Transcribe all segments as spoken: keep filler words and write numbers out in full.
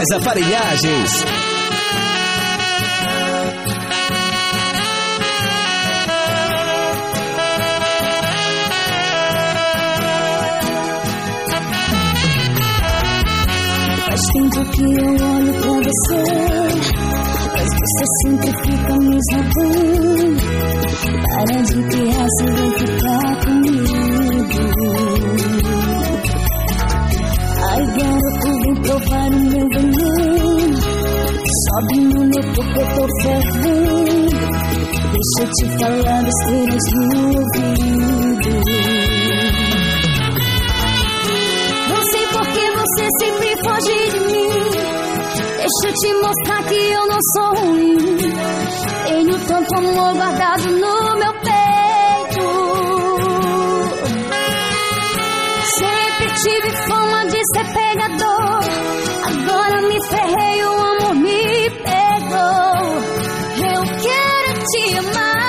das Aparelhagens. Faz tempo que eu olho pra você, mas você sempre fica me zoando. Para de piar, você vai ficar comigo. Ai, garoto, vem provar o meu veneno. Sobe no meu corpo, eu tô fervendo. Deixa eu te falar besteiras no ouvido. Não sei por que você sempre foge de mim. Deixa eu te mostrar que eu não sou ruim. Tenho tanto amor guardado no meu peito. Sempre tive fama de ser pegador. Agora me ferrei, o amor me pegou. Eu quero te amar.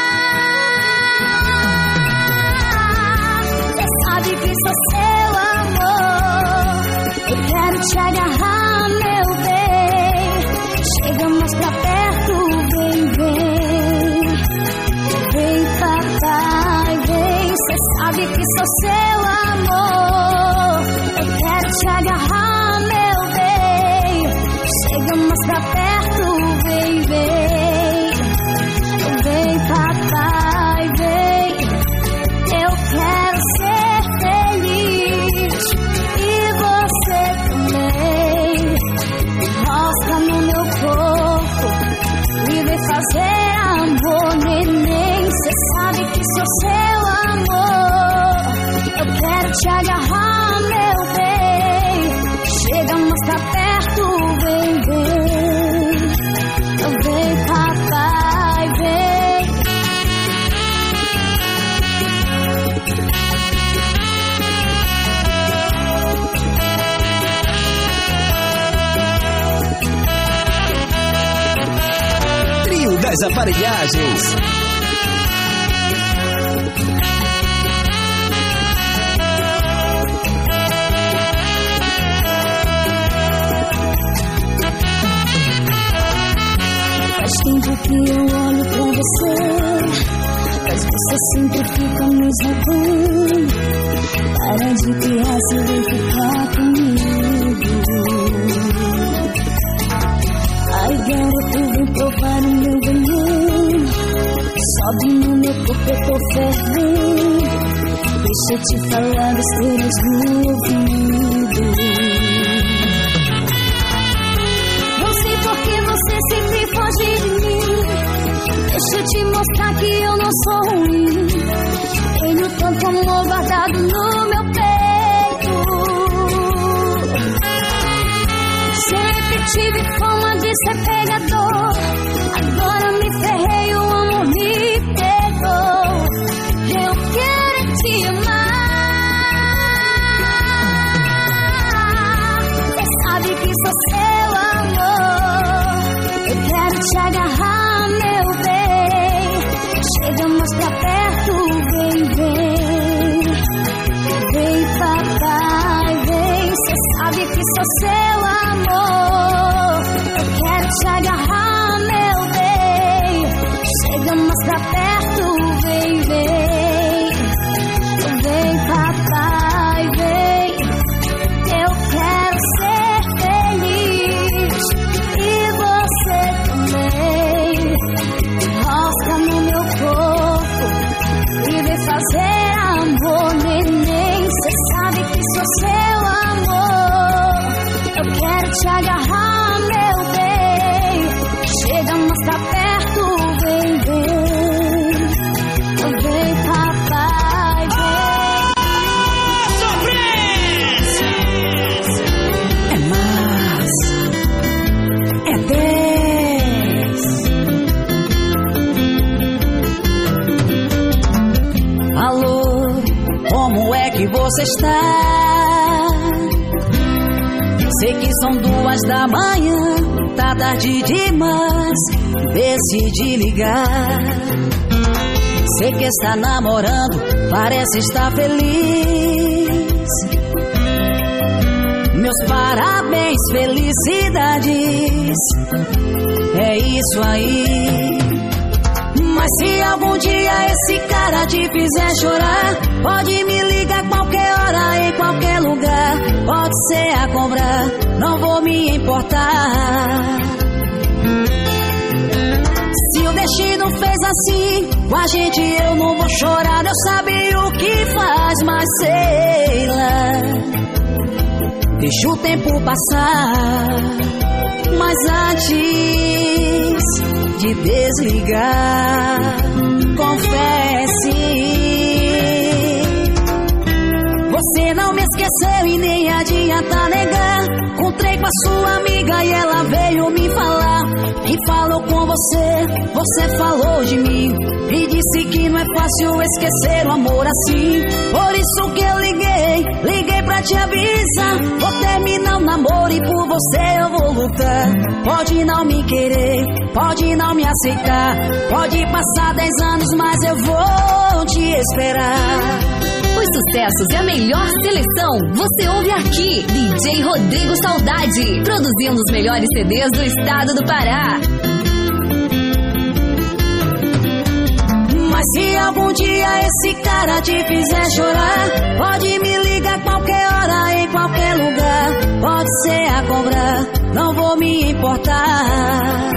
Você sabe que sou seu amor. Eu quero te agarrar, meu bem. Chega mais pra perto, vem, vem. Vem, papai, vem. Cê sabe que sou seu amor. Eu quero te agarrar, meu bem. Chega mais pra perto, vem, vem. Vem, papai, vem. Eu quero ser feliz. E você também. Mostra no meu corpo e vem fazer amor, neném. Cê sabe que sou seu amor. Eu quero te agarrar, meu bem. Chega mais pra perto, vem, vem. Vem, papai, vem. Trio das Aparelhagens. Faz tempo que eu olho pra você, mas você sempre fica me zoando. Para de piar, você vai ficar comigo. Ai, garoto, vem provar o meu veneno. Sobe no meu corpo, eu tô fervendo. Deixa eu te falar besteiras no ouvido. Não sei por que você sempre foge de mim. Deixa eu te mostrar que eu não sou ruim. Tenho tanto amor guardado no meu peito. Sempre tive fama de ser pegador. Agora me ferrei, o amor me pegou. Eu quero te amar. Você sabe que sou seu amor. Eu quero te agarrar, meu bem. Chega mais pra perto, vem, vem. Vem, papai, vem. Cê sabe que sou seu amor. Eu quero te agarrar, meu bem. Chega mais pra perto, vem, vem. Vem, papai, vem. Eu quero ser feliz. E você também. Mostra no meu corpo e vem fazer amor, neném. Cê sabe que sou seu amor. Eu quero te agarrar, meu bem. Chega mais pra perto, vem, vem. Vem, papai, vem. É mais, é dez. Alô, como é que você está? Sei que são duas da manhã, tá tarde demais, decidi ligar. Sei que está namorando, parece estar feliz. Meu parabéns, felicidades. É isso aí. Mas se algum dia esse cara te fizer chorar, pode me ligar qualquer hora, em qualquer lugar. Pode ser a cobrar, não vou me importar. Se o destino fez assim com a gente, eu não vou chorar. Eu sabia o que faz, mas sei lá, deixa o tempo passar. Mas antes de desligar, confesse, você não me esqueceu e nem adianta negar. Encontrei com a sua amiga e ela veio me falar que falou com você, você falou de mim e disse que não é fácil esquecer o amor assim. Por isso que eu liguei, liguei pra te avisar. Vou terminar o namoro e por você eu vou lutar. Pode não me querer, pode não me aceitar, pode passar dez anos, mas eu vou te esperar. Os sucessos e a melhor seleção você ouve aqui. D J Rodrigo Saudade, produzindo os melhores C Ds do estado do Pará. Mas se algum dia esse cara te fizer chorar, pode me ligar qualquer hora, em qualquer lugar. Pode ser a cobrar, não vou me importar.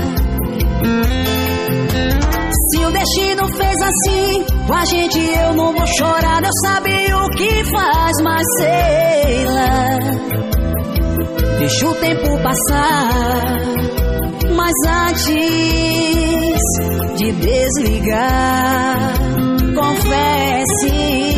Se o destino fez assim com a gente, eu não vou chorar. Eu sabia o que faz, mas sei lá, deixa o tempo passar. Mas antes de desligar, confesse,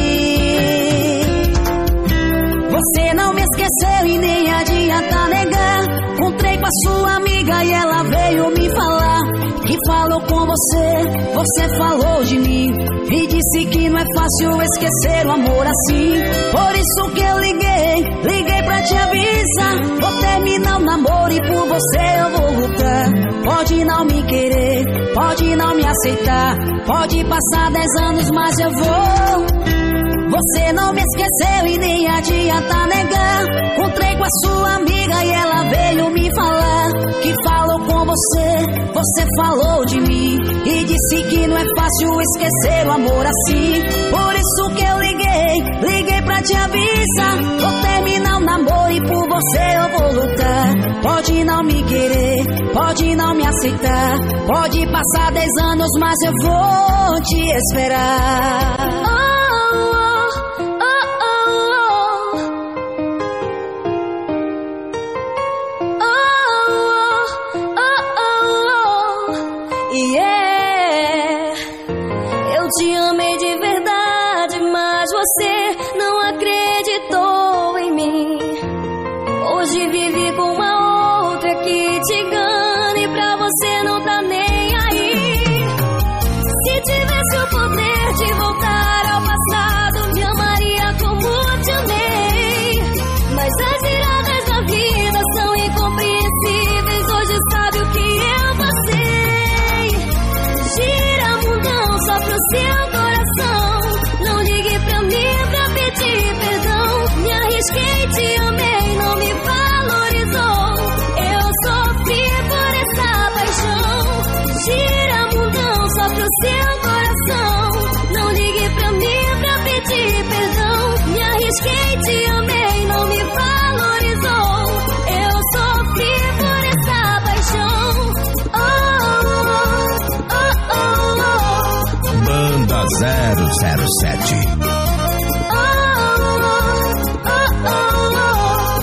você não me esqueceu e nem adianta negar. Encontrei com a sua amiga e ela veio me falar que falou com você, você falou de mim e disse que não é fácil esquecer o amor assim. Por isso que eu liguei, liguei pra te avisar. Vou terminar o namoro e por você eu vou lutar. Pode não me querer, pode não me aceitar, pode passar dez anos, mas eu vou. Você não me esqueceu e nem adianta negar. Encontrei com a sua amiga e ela veio me falar que falou com você, você falou de mim e disse que não é fácil esquecer o amor assim. Por isso que eu liguei, liguei pra te avisar. Vou terminar o namoro e por você eu vou lutar. Pode não me querer, pode não me aceitar, pode passar dez anos, mas eu vou te esperar. zero zero sete. Oh, oh, oh, oh,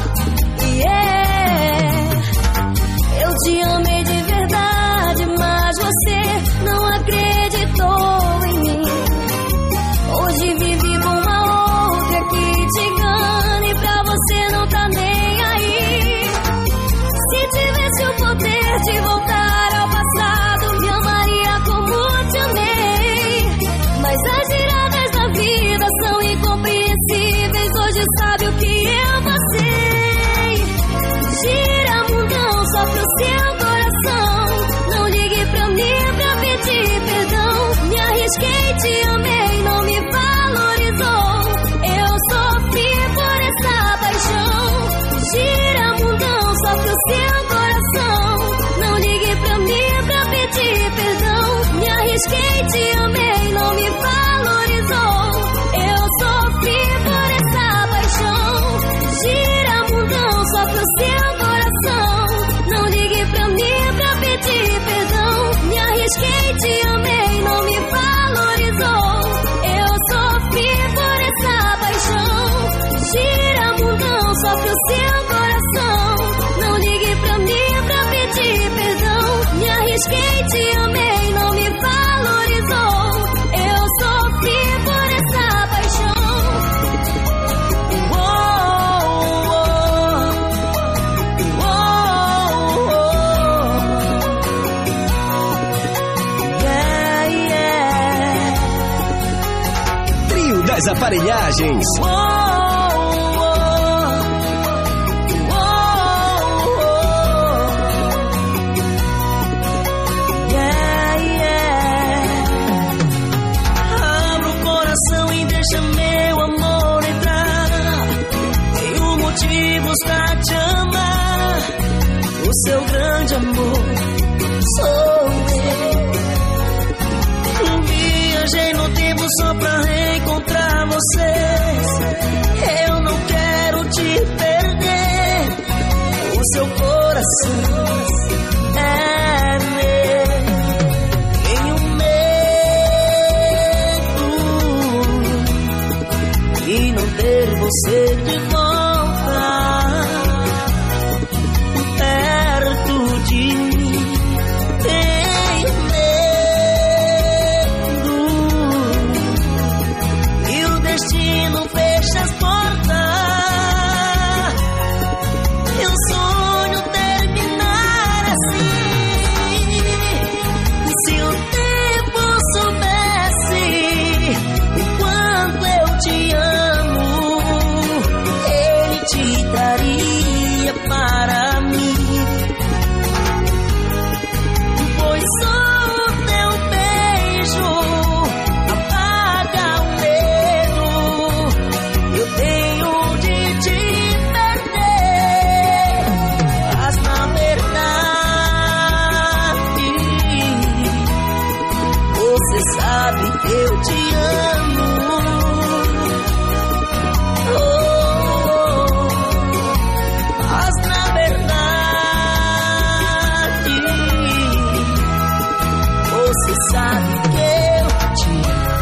yeah. Eu te amei de verdade, mas você não acreditou em mim. Hoje vivi com uma outra que te engana e pra você não tá nem aí. Se tivesse o poder de voltar ao passado, me amaria como te amei. Mas as giradas da vida são incompreensíveis. Hoje sabe o que eu passei. Gira mundão só pro seu coração. Não ligue pra mim pra pedir perdão. Me arrisquei, te amei, não me valorizou. Eu sofri por essa paixão. Gira arrisquei, te amei, não me valorizou. Eu sofri por essa paixão. Gira mundão, sofre o seu coração. Não ligue pra mim pra pedir perdão. Me arrisquei, te amei, não me valorizou. Eu sofri por essa paixão. Das aparelhagens. Oh, oh, oh, oh. Yeah, yeah. Abra o coração e deixa meu amor entrar. Tenho motivos pra te amar. O seu grande amor sou eu. Viajei no tempo só pra reencontrar você. Eu não quero te perder. O seu coração é meu. Tenho medo de não ter você de volta perto de mim. Fecha as portas. Eu sonho terminar assim. Se o tempo soubesse o quanto eu te amo, ele te daria para mim. Pois só o teu beijo apaga o eu tenho de te perder, mas na verdade você sabe que eu te amo. Oh, mas na verdade você sabe que eu te amo.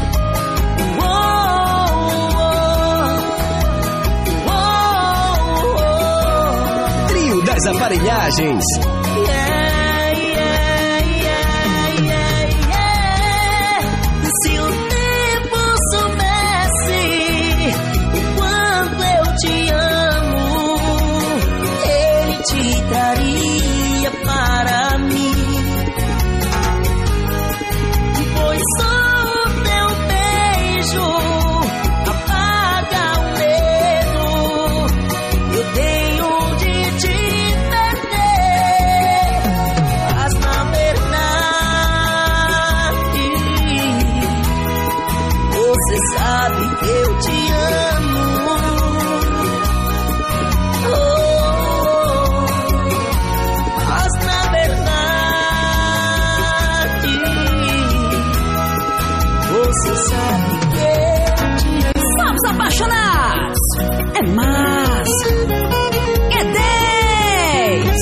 Das aparelhagens. Yeah, yeah, yeah, yeah, yeah. Se o tempo soubesse o quanto eu te amo, ele te daria para mim. Pois só o teu beijo apaga o medo. Eu tenho de te você sabe que eu te amo. Oh, mas na verdade você sabe que eu te amo. Somos apaixonados. É massa. É dez.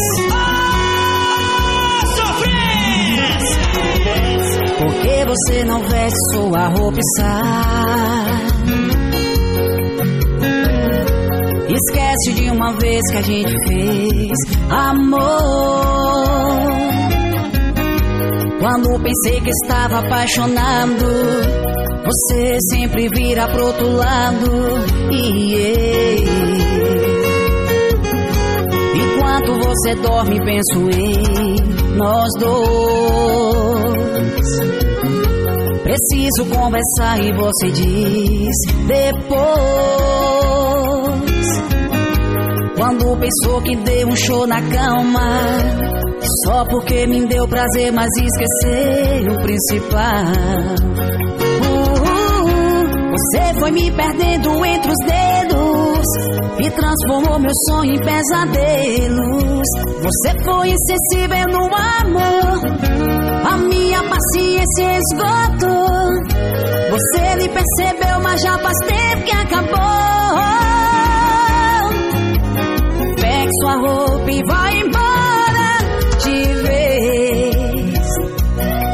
Oh, sofrência. Porque você não veste sua roupa e sai. Esquece de uma vez que a gente fez amor. Quando pensei que estava apaixonado, você sempre vira pro outro lado. Yeah. Enquanto você dorme, penso em nós dois. Preciso conversar e você diz depois. Quando pensou que deu um show na cama, só porque me deu prazer, mas esqueceu o principal. uh, uh, Você foi me perdendo entre os dedos e transformou meu sonho em pesadelos. Você foi insensível no amor, a minha paciência esgotou. Você me percebeu, mas já faz tempo que acabou. Pegue sua roupa e vai embora de vez.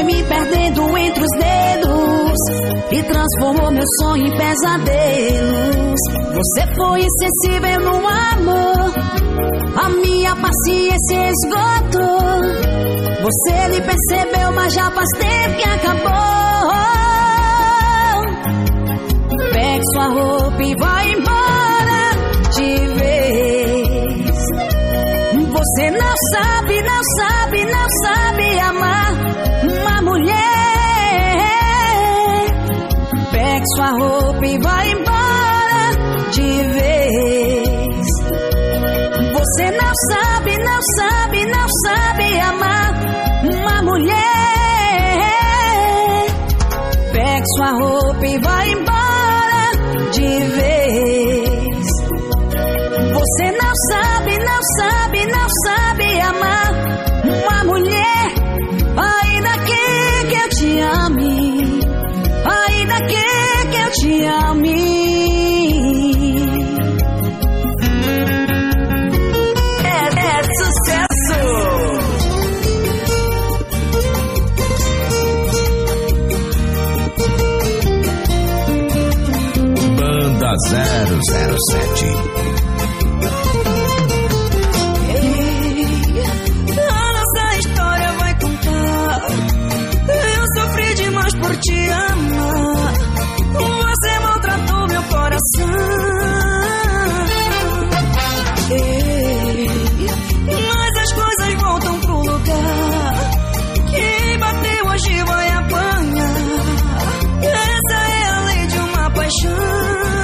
foi me perdendo entre os dedos e transformou meu sonho em pesadelos. Você foi insensível no amor, a minha paciência esgotou. Você me percebeu, mas já faz tempo que acabou. Pegue sua roupa e vai embora de vez. Você não sabe, não sabe, não sabe amar uma mulher. Pegue sua roupa e vai embora de vez. Você não sabe, não sabe, não sabe amar uma mulher. Pegue sua roupa e vai embora de vez. Você não sabe, não sabe, não sabe amar uma mulher. Ainda quer que eu te ame, ainda quer que eu te ame. zero zero sete. Ei, a nossa história vai contar. Eu sofri demais por te amar. Você maltratou meu coração. Ei, mas as coisas voltam pro lugar. Quem bateu hoje vai apanhar. Essa é a lei de uma paixão.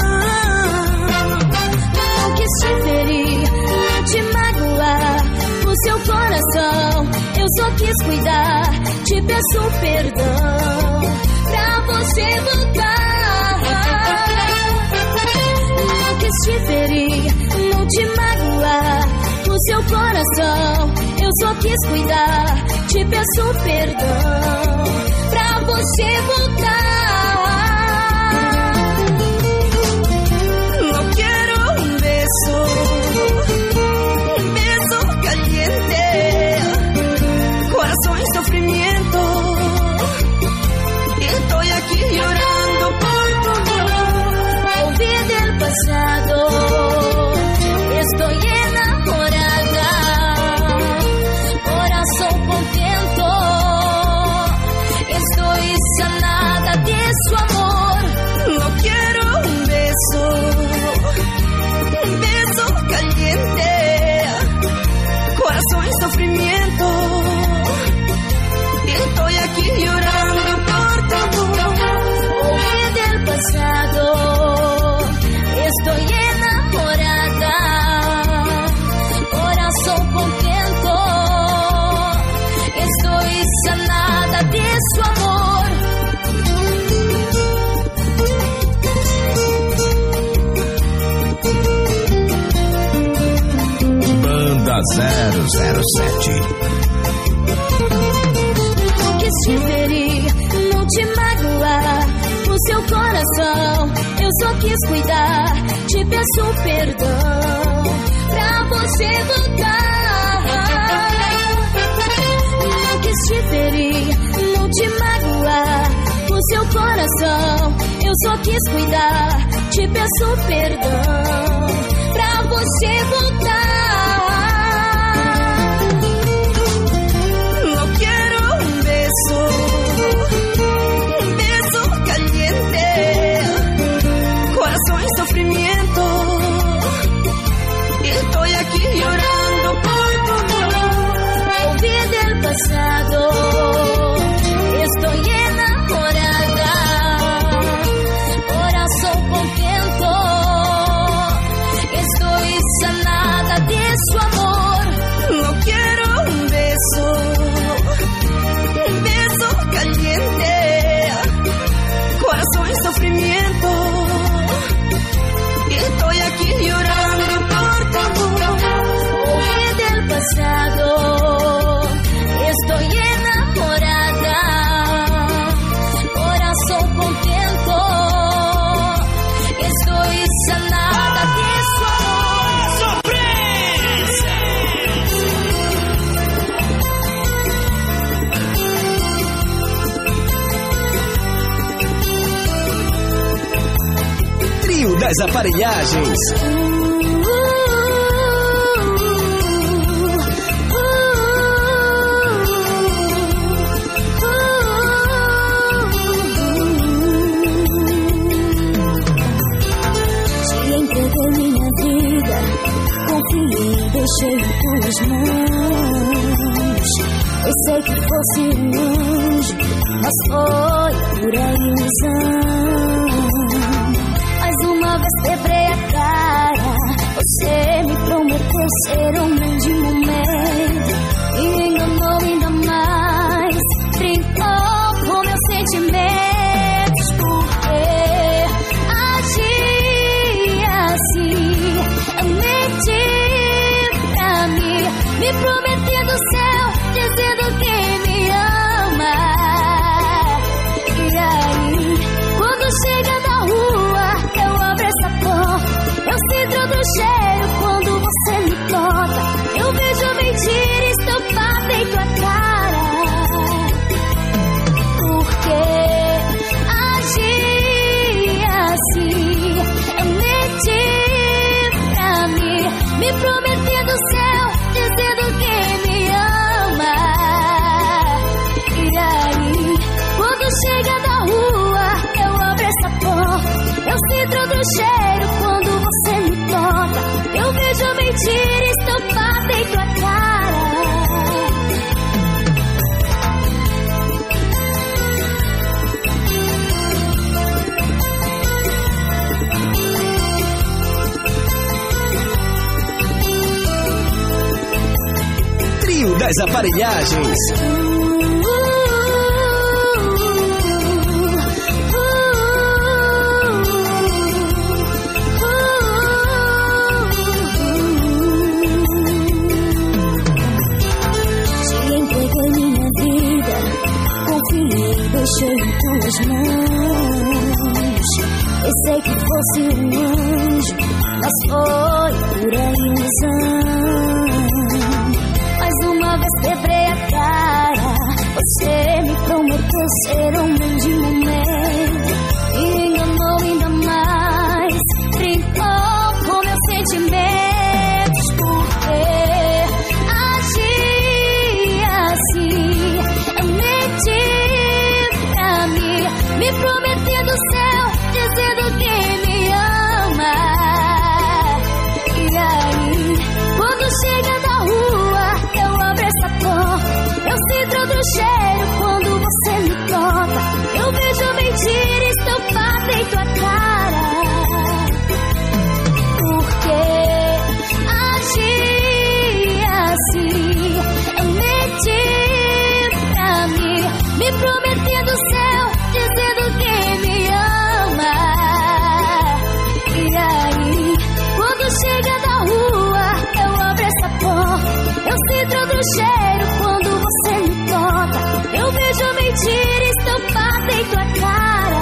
Te ferir, não te magoar, o seu coração eu só quis cuidar. Te peço perdão pra você voltar. Não quis te ferir, não te magoar, o seu coração eu só quis cuidar. Te peço perdão pra você voltar. Beso caliente, corazón en sufrimiento. Estoy aquí llorando por tu amor. Olvide el pasado, estoy enamorada. Corazón contento, estoy sanada de su amor. No quiero un beso, un beso caliente, corazón en sufrimiento. Estoy aquí llorando por tu amor. Olvide el pasado, estoy enamorada. Corazón contento, estoy sanada de su amor. Banda zero zero sete. Não quis te ferir, não te magoar, o seu coração eu só quis cuidar. Te peço perdão pra você voltar. Não quis te ferir, não te magoar, o seu coração eu só quis cuidar. Te peço perdão pra você voltar. Un beso caliente, corazón en sufrimiento. Estoy aquí llorando por tu amor. Olvide el pasado, estoy enamorada. Corazón contento, estoy sanada das aparelhagens. Deixei em tuas mãos. Eu sei que fosse um anjo, mas foi pura ilusão. Mais uma vez quebrei a cara. Você me prometeu ser homem de momento e me enganou ainda mais. Brincou com meus sentimentos. Porque agia assim. Eu menti, me prometendo o céu, dizendo que me ama. E aí, quando chega na rua, eu abro essa porta. Eu sinto do cheiro quando você me toca. Eu vejo mentira estampada em tua cara. Porque agia assim. Eu menti pra mim, me prometendo o céu, dizendo que me ama. E aí, quando chega na rua, eu abro essa porta. Eu sinto do cheiro quando você me toca. Eu vejo a mentira estampada em tua cara. Trio das aparelhagens. Te entreguei minha vida, confiei, deixei em tuas mãos. Eu sei que fosse um anjo, mas foi pura ilusão. Mais uma vez quebrei a cara. Você me prometeu ser homem de momento e enganou ainda mais. Brincou com meus sentimentos. Porque agia assim. Eu menti pra mim, me prometendo o céu, dizendo que me ama. E aí, quando chega na rua, eu abro essa porta. Eu sinto do cheiro quando você me toca. Eu vejo a mentira estampada em tua cara. Porque agia assim. Eu menti pra mim, me prometendo o céu, dizendo que me ama. E aí, quando chega na rua, eu abro essa porta. Eu sinto do cheiro quando você me toca. Eu vejo a mentira estampada em tua cara.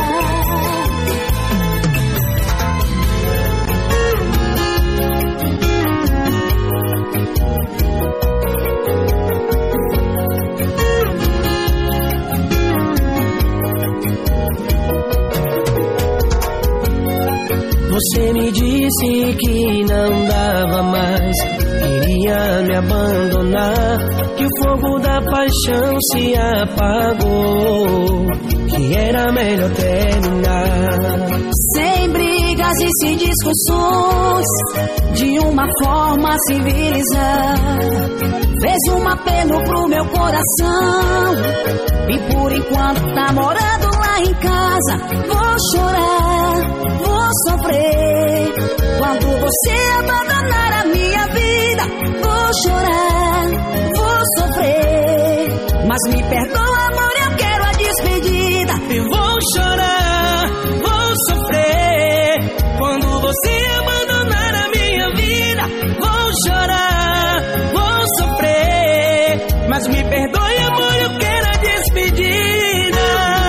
Você me disse que não dava mais, iria me abandonar, que o fogo da paixão se apagou, que era melhor terminar. Sem brigas e sem discussões, de uma forma civilizada. Fez um apelo pro meu coração, e por enquanto tá morando lá em casa. Vou chorar, vou sofrer, quando você abandonar a minha vida. Vou chorar, vou sofrer, mas me perdoa, amor, eu quero a despedida. E vou chorar, vou sofrer, quando você abandonar a minha vida. Vou chorar, vou sofrer, mas me perdoe, amor, eu quero a despedida.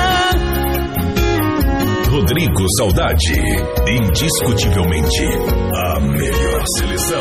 Rodrigo Saudade, indiscutivelmente a melhor seleção.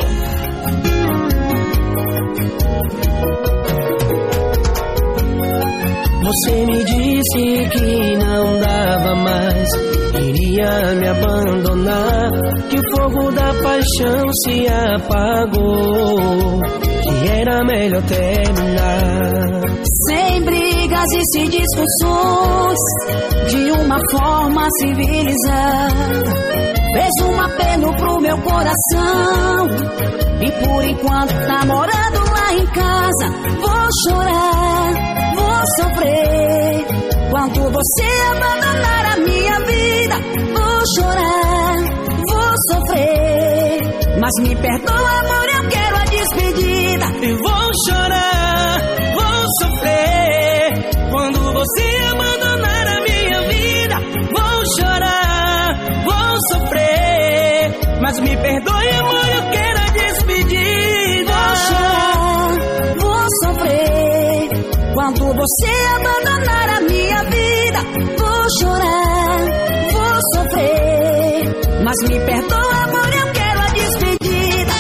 Você me disse que não dava mais, iria me abandonar, fogo da paixão se apagou, que era melhor terminar. Sem brigas e sem discussões, de uma forma civilizada. Fez um apelo pro meu coração, e por enquanto tá morando lá em casa. Vou chorar, vou sofrer, quando você abandonar a minha vida. Vou chorar, vou sofrer, mas me perdoa, amor, eu quero a despedida. Eu vou chorar, vou sofrer, quando você abandonar a minha vida. Vou chorar, vou sofrer, mas me perdoe, amor, eu quero a despedida. Vou chorar, vou sofrer, quando você abandonar a minha vida. Vou chorar, vou sofrer, mas me perdoa, amor, eu quero a despedida.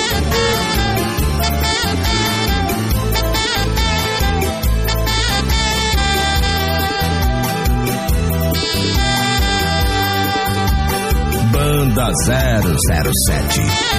Banda zero zero sete.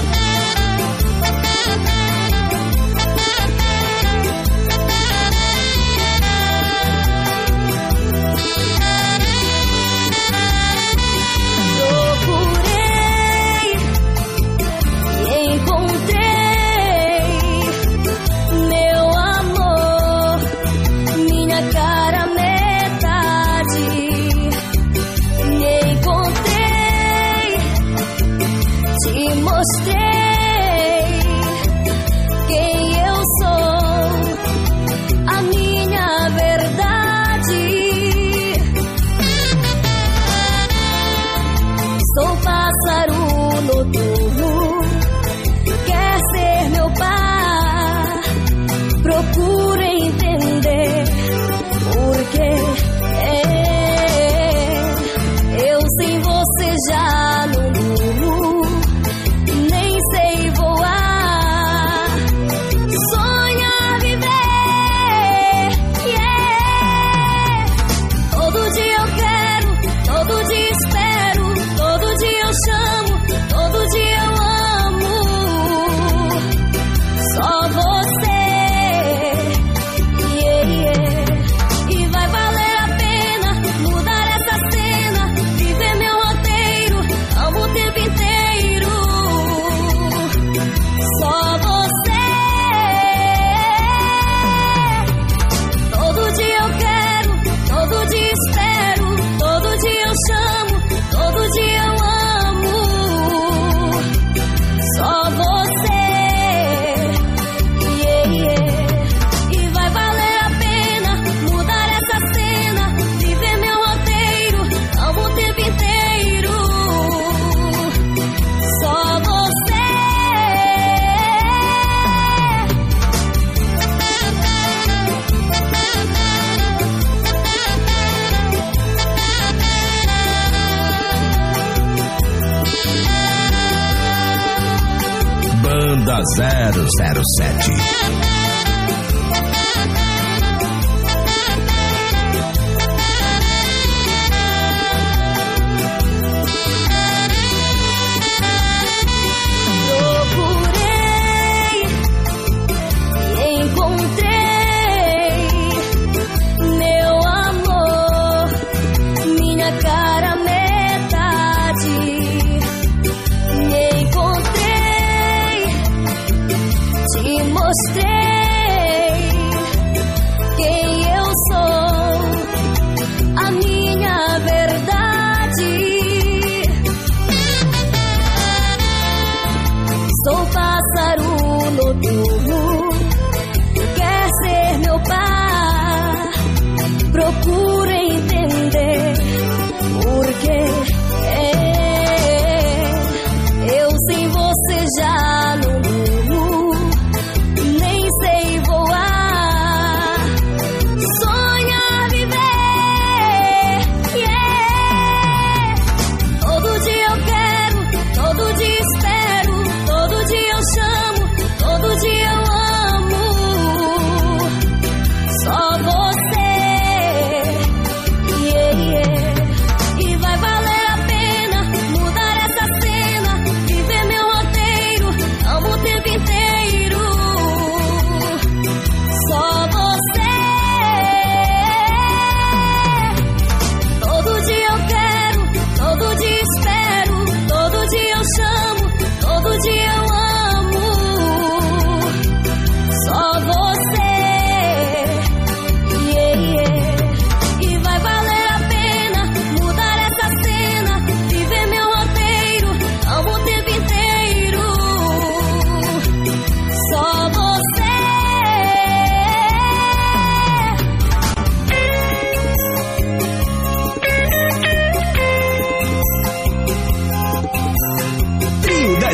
Banda zero zero sete.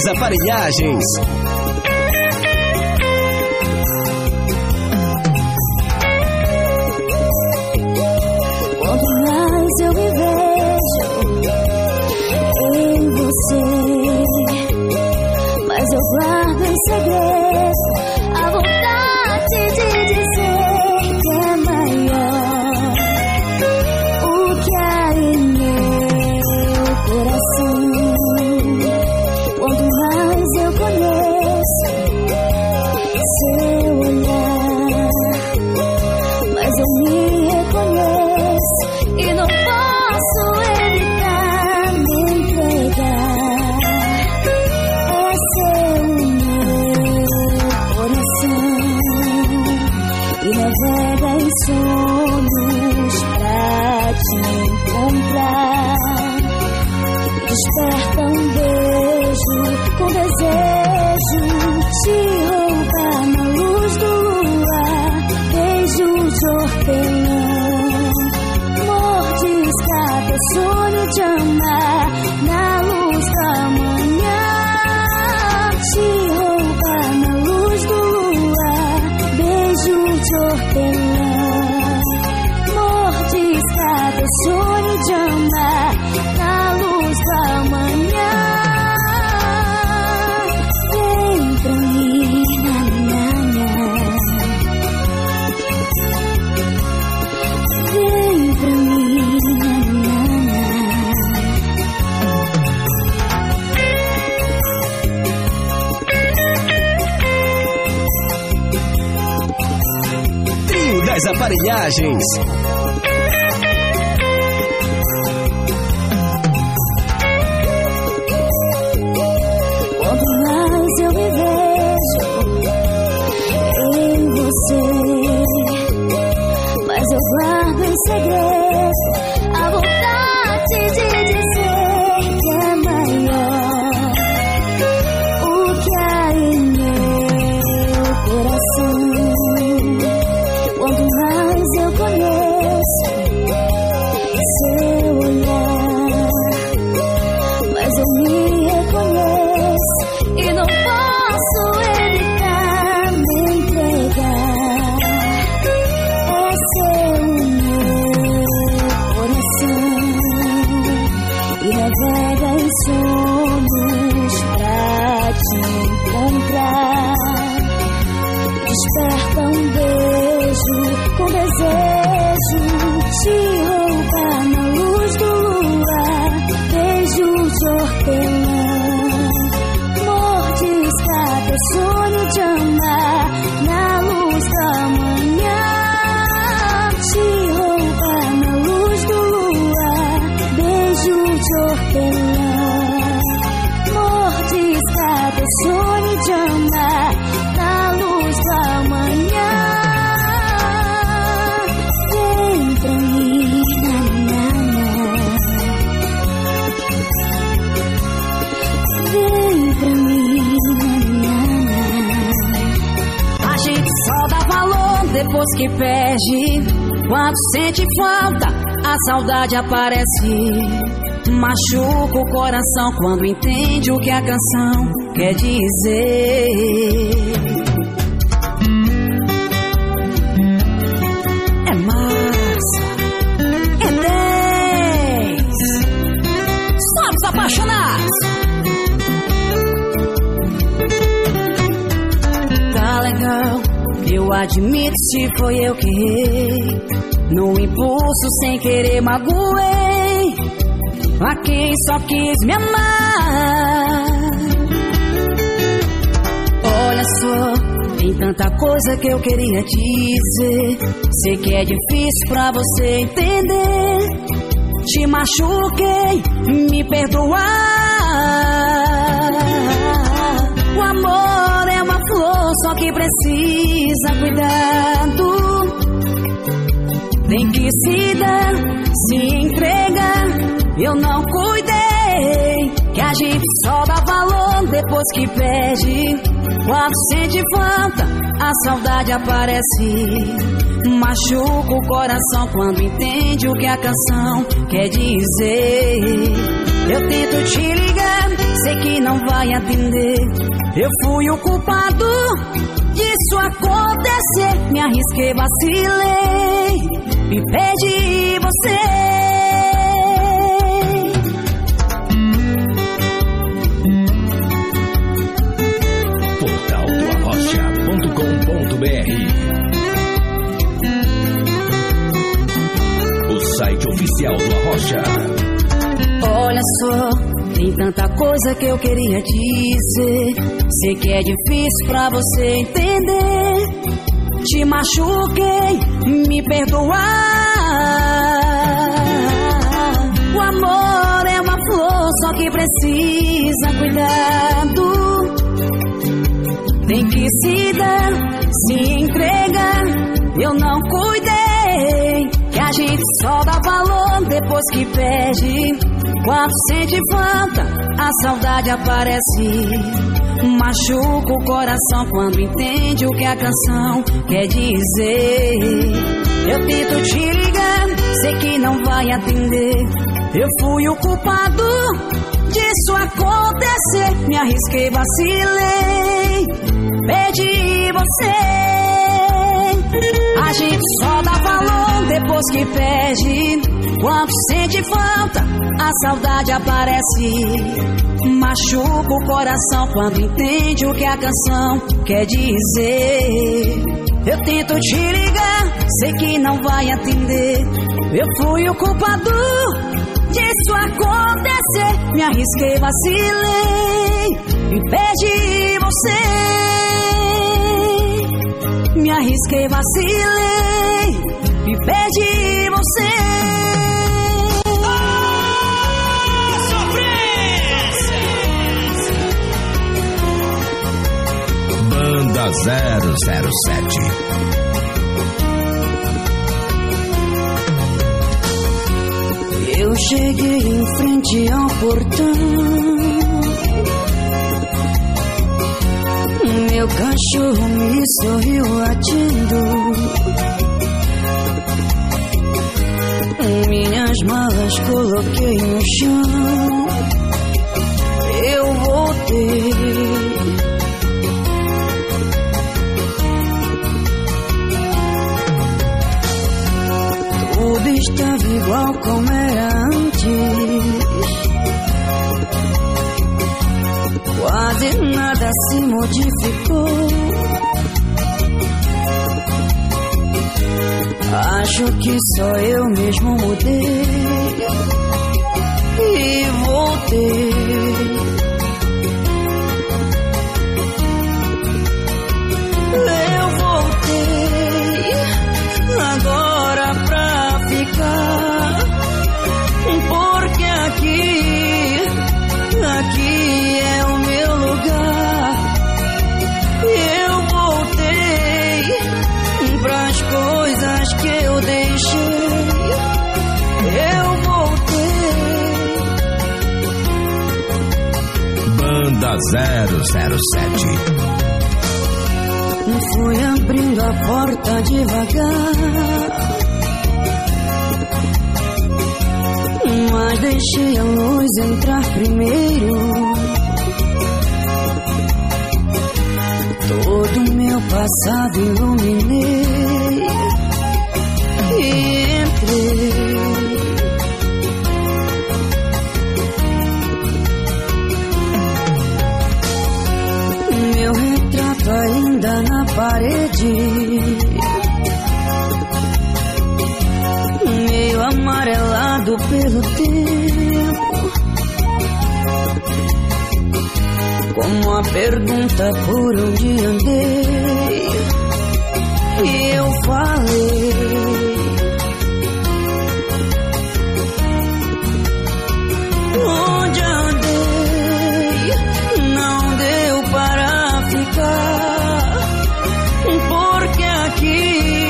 das Aparelhagens. Quanto mais eu me vejo em você, mas eu guardo em segredo a vontade de dizer que é maior o que há em meu coração. Quanto mais eu conheço seu olhar, mas eu me reconheço e não posso evitar me entregar. Esse é o meu coração e navega em sonhos pra te encontrar. Desperta um beijo com desejo, te roubar na luz do luar. Beijo de hortelã, mordisca teu sonho de amar na luz da manhã. Te roubar na luz do luar. Beijo de hortelã, mordisca teu sonho de amar na luz da manhã. Vem pra mim, na minha. Vem pra mim, na minha. Trio das Aparelhagens. Quanto mais eu me vejo em você, mas eu guardo em segredo a vontade de dizer que é maior o que há em meu coração. Quanto mais eu conheço seu olhar, mas eu me reconheço e não posso evitar me entregar. Esse é o meu coração e navega em sonhos pra te encontrar. Desperta um beijo com desejo, te roubar na luz do luar. Beijo de hortelã, mordisca teu sonho de amar na luz da manhã. Te roubar na luz do luar. Beijo de hortelã, mordisca teu sonho de amar na luz da manhã. Vem pra mim, na minha. Vem pra mim, na minha. A gente só dá valor depois que perde. Quando sente falta, a saudade aparece. Machuca o coração quando entende o que a canção quer dizer. É massa, é dez. Somos apaixonados. Tá legal, eu admito se foi eu que errei. No impulso, sem querer, magoei a quem só quis me amar. Olha só, tem tanta coisa que eu queria dizer. Sei que é difícil pra você entender. Te machuquei, me perdoar. O amor é uma flor, só que precisa cuidado. Tem que se dar, se entregar. Eu não cuidei, que a gente só dá valor depois que perde. Quando sente falta, a saudade aparece. Machuca o coração quando entende o que a canção quer dizer. Eu tento te ligar, sei que não vai atender. Eu fui o culpado disso acontecer. Me arrisquei, vacilei e perdi você. portal do arrocha ponto com ponto br, o site oficial do Arrocha. Olha só, tem tanta coisa que eu queria dizer. Sei que é difícil pra você entender. Te machuquei, me perdoar. O amor é uma flor, só que precisa cuidado. Tem que se dar, se entregar. Eu não cuidei, que a gente só dá valor depois que perde. Quando sente falta, a saudade aparece. Machuca o coração quando entende o que a canção quer dizer. Eu tento te ligar, sei que não vai atender. Eu fui o culpado disso acontecer. Me arrisquei, vacilei, perdi você. A gente só dá valor depois que perde. Quando sente falta, a saudade aparece. Machuca o coração quando entende o que a canção quer dizer. Eu tento te ligar, sei que não vai atender. Eu fui o culpado disso acontecer. Me arrisquei, vacilei e perdi você. Me arrisquei, vacilei e perdi você. Banda zero zero sete. Eu cheguei em frente ao portão. Meu cachorro me sorriu latindo. Minhas malas coloquei no chão. Eu voltei. Tudo estava igual como era antes. Quase nada se modificou. Acho que só eu mesmo mudei e voltei. Eu voltei agora pra ficar, porque aqui, aqui é o meu lugar. Eu voltei pras coisas que eu deixei. Eu voltei. Banda zero zero sete. Fui abrindo a porta devagar, mas deixei a luz entrar primeiro. Todo meu passado iluminei e entrei. Meu retrato ainda na parede, meio amarelado pelo tempo, como a pergunta por onde andei. E eu falei, onde andei, não deu para ficar, porque aqui,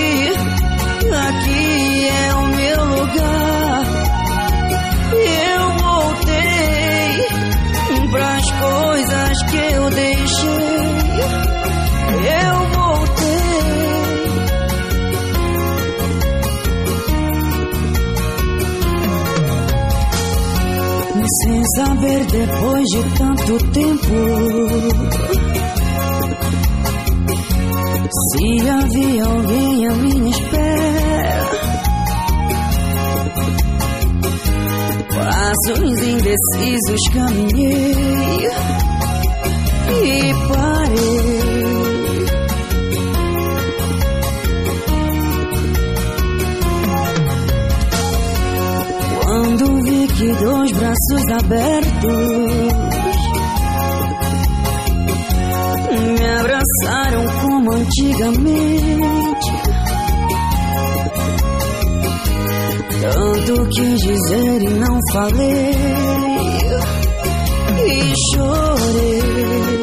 aqui é o meu lugar. Eu voltei pras coisas que eu deixei. Eu voltei. sem saber depois de tanto tempo se havia alguém à minha espera. Passos indecisos caminhei e parei. Quando vi que dois braços abertos me abraçaram como antigamente, tanto quis dizer e não falei e chorei.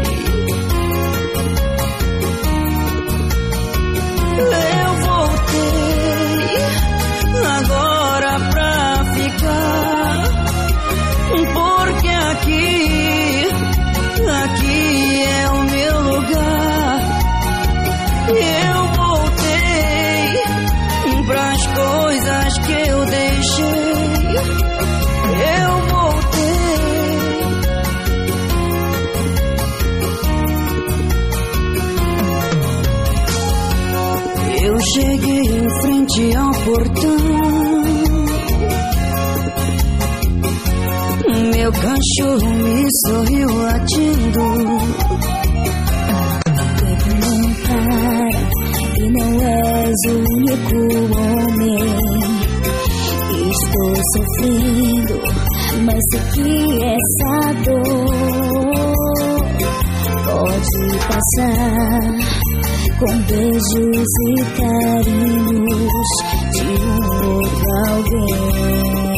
Eu voltei agora pra ficar, porque aqui, aqui é o meu lugar. Eu voltei pras coisas que eu deixei. Eu voltei. Eu cheguei em frente ao portão. Meu cachorro me sorriu latindo. O tempo não para e não és o único homem. Estou sofrendo, mas sei que essa dor pode passar com beijos e carinhos de um outro alguém.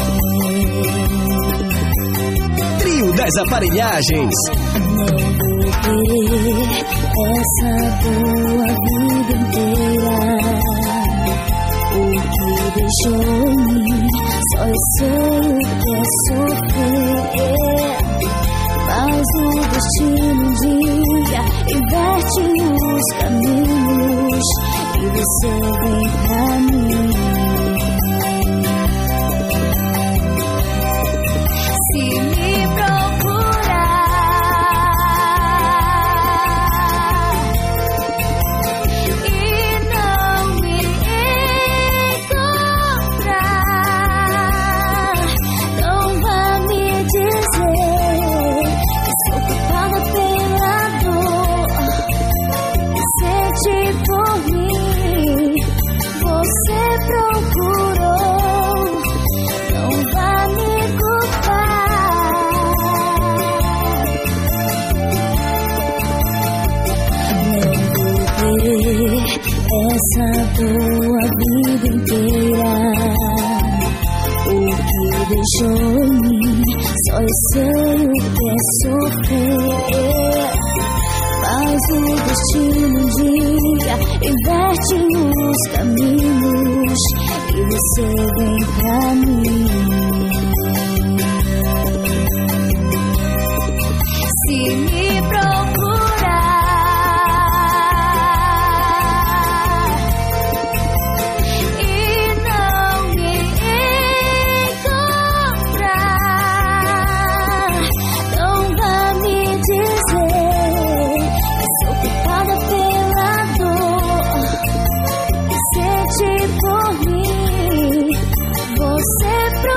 Trio das Aparelhagens. Não vou querer essa dor a vida inteira. O que deixou em mim, só eu sei o que é sofrer. Mas o destino um dia inverte os caminhos e você vem pra mim. Se me procurar e não me encontrar, não vá me dizer que sou culpada pela dor que sente por mim. Você procurou, não vá me culpar. Não vou querer essa dor a vida inteira. O que deixou em mim, só eu sei o que é sofrer. Mas o destino um dia inverte os caminhos e você vem pra mim. Se me procurar e não me encontrar, não vá me dizer que sou culpada pela dor que sente por mim. Você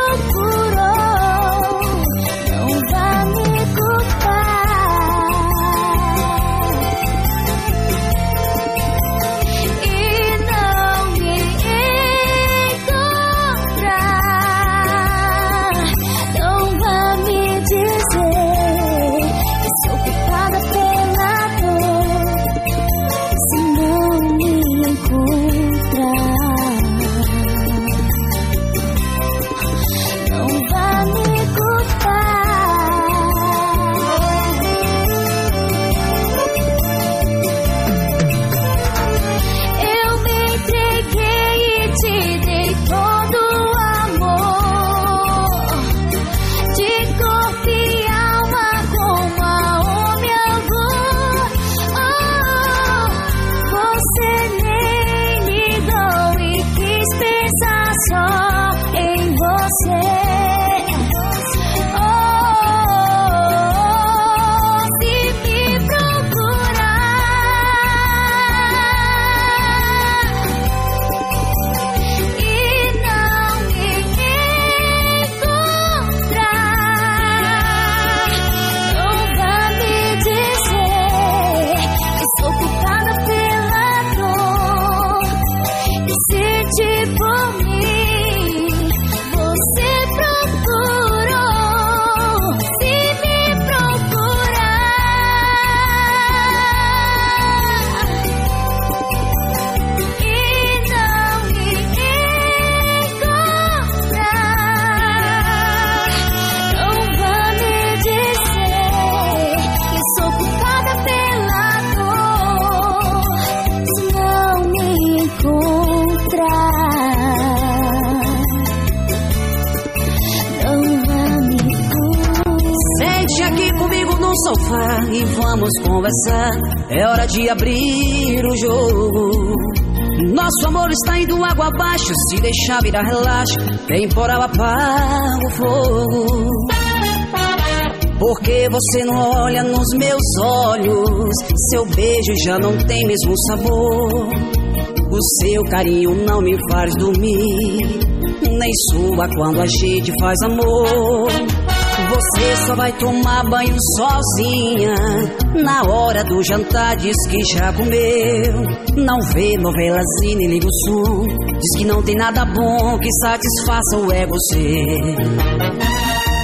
sofá e vamos conversar. É hora de abrir o jogo. Nosso amor está indo água abaixo. Se deixar virar relaxo, temporal apaga o fogo. Porque você não olha nos meus olhos, seu beijo já não tem mesmo sabor. O seu carinho não me faz dormir, nem sua quando a gente faz amor. Você só vai tomar banho sozinha, na hora do jantar diz que já comeu. Não vê novelazinha nem liga o som, diz que não tem nada bom que satisfaça o ego seu.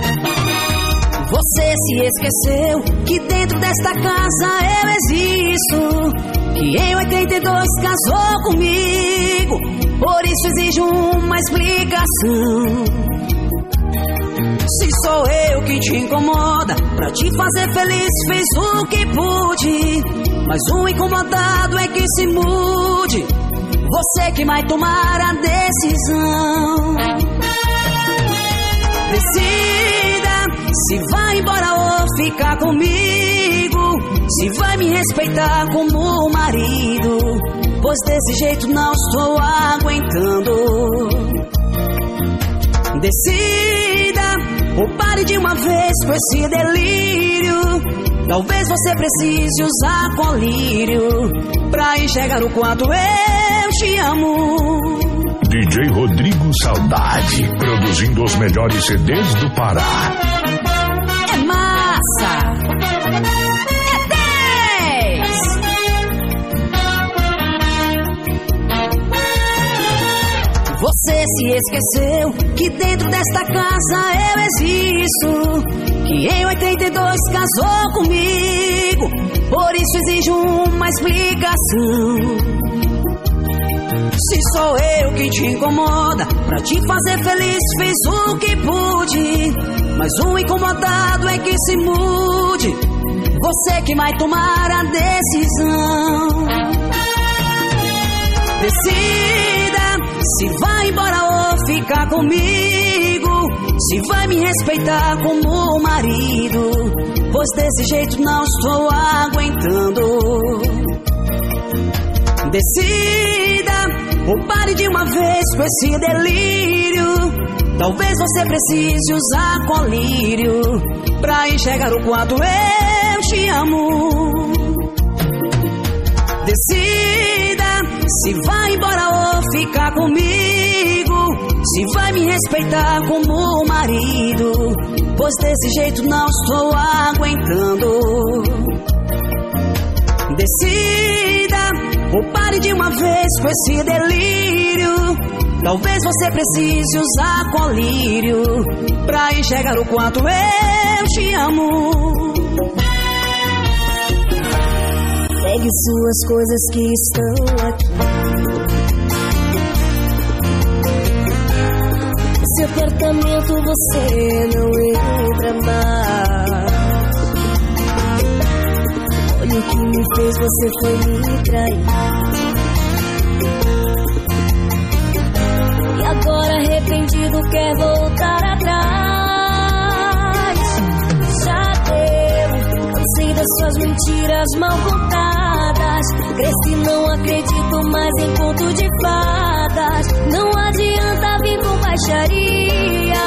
Você se esqueceu que dentro desta casa eu existo, que em oitenta e dois casou comigo, por isso exijo uma explicação. Se sou eu que te incomoda, pra te fazer feliz fiz o que pude, mas o incomodado é que se mude, você que vai tomar a decisão. Decida se vai embora ou ficar comigo, se vai me respeitar como marido, pois desse jeito não estou aguentando. Decida ou pare de uma vez com esse delírio. Talvez você precise usar colírio pra enxergar o quanto eu te amo. D J Rodrigo Saudade, produzindo os melhores C Ds do Pará. É massa! É dez! Você se esqueceu que dentro desta casa eu existo, que em oitenta e dois casou comigo, por isso exijo uma explicação. Se sou eu que te incomoda, pra te fazer feliz fiz o que pude, mas o incomodado é que se mude, você que vai tomar a decisão. Decida se vai embora ou ficar comigo, se vai me respeitar como marido, pois desse jeito não estou aguentando. Decida ou pare de uma vez com esse delírio. Talvez você precise usar colírio pra enxergar o quanto eu te amo. Decida se vai embora ou ficar comigo, se vai me respeitar como marido, pois desse jeito não estou aguentando. Decida ou pare de uma vez com esse delírio. Talvez você precise usar colírio pra enxergar o quanto eu te amo. Pegue suas coisas que estão aqui. Esse apartamento você não entra mais. Olha o que me fez, você foi me trair. E agora arrependido quer voltar atrás. Já deu, cansei das suas mentiras mal contadas. Cresci, não acredito mais em conto de fadas. Não adianta vir com baixaria.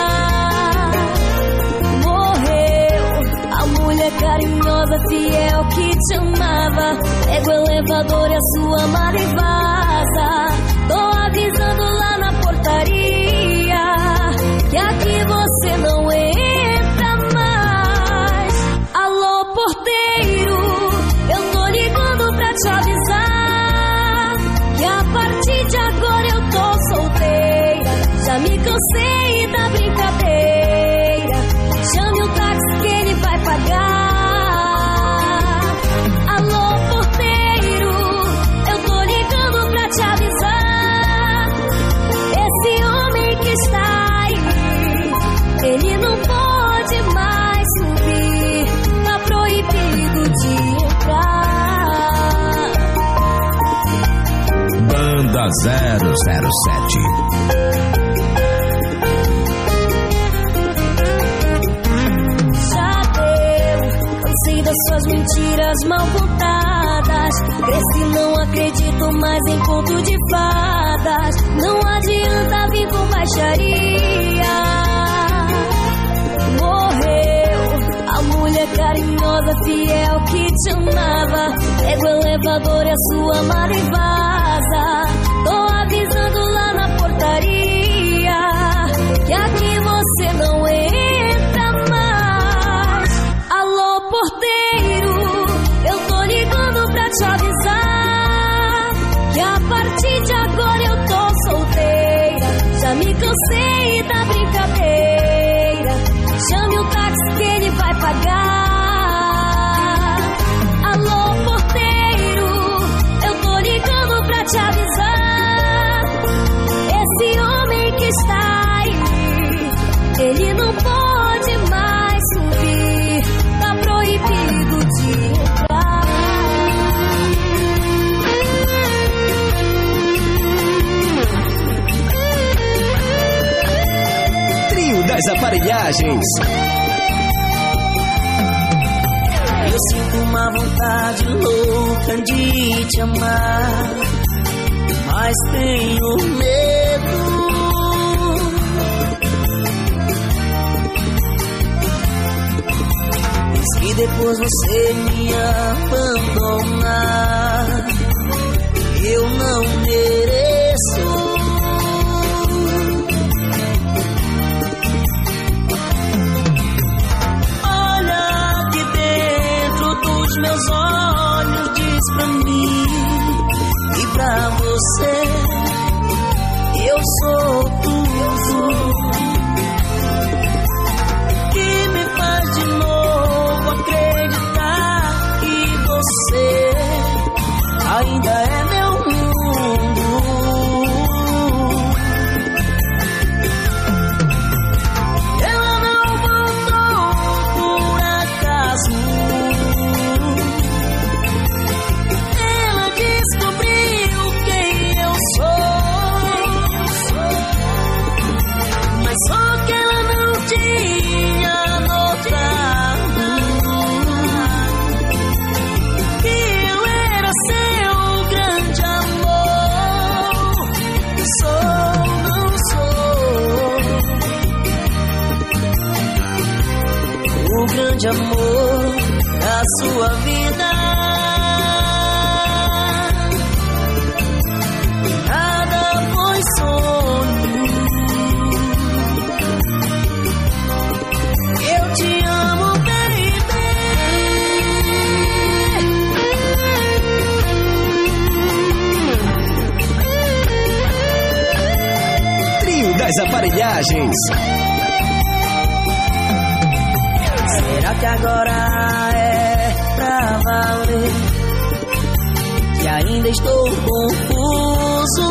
Morreu a mulher carinhosa, fiel que te amava. Pega o elevador e a sua mala e vaza. Tô avisando lá na portaria que aqui você não entra mais. Alô, porteiro, eu tô ligando pra te avisar que a partir de agora eu tô solteira. Já me cansei da brincadeira. Chame o táxi que ele vai pagar. Alô, porteiro, eu tô ligando pra te avisar. Esse homem que está aí, ele não pode mais subir. Tá proibido de entrar. Banda zero zero sete. Já deu, cansei das conto de fadas. Não adianta vir com baixaria. Morreu a mulher carinhosa, fiel que te amava. Pega o elevador e a sua mala e vaza. Tô avisando lá na portaria que aqui você não entra mais. Alô, porteiro, eu tô ligando pra te avisar que a partir de agora eu tô solteira. Já me cansei da brincadeira. Chame o táxi que ele vai pagar. Alô, porteiro, eu tô ligando pra te avisar. Esse homem que está aí, ele não pode mais subir. Tá proibido de entrar. Trio das Aparelhagens. Eu sinto uma vontade louca de te amar, mas tenho medo. Se depois você me abandonar, eu não mereço. Os meus olhos diz pra mim e pra você eu sou tudo, que me faz de novo acreditar que você ainda é meu mundo. Ela não voltou por acaso. Só que ela não tinha notado que eu era seu grande amor. Sou, não sou o grande amor da sua vida. Nada foi sonho. Eu te amo, baby. Trio das Aparelhagens. Será que agora é pra valer? Que ainda estou confuso.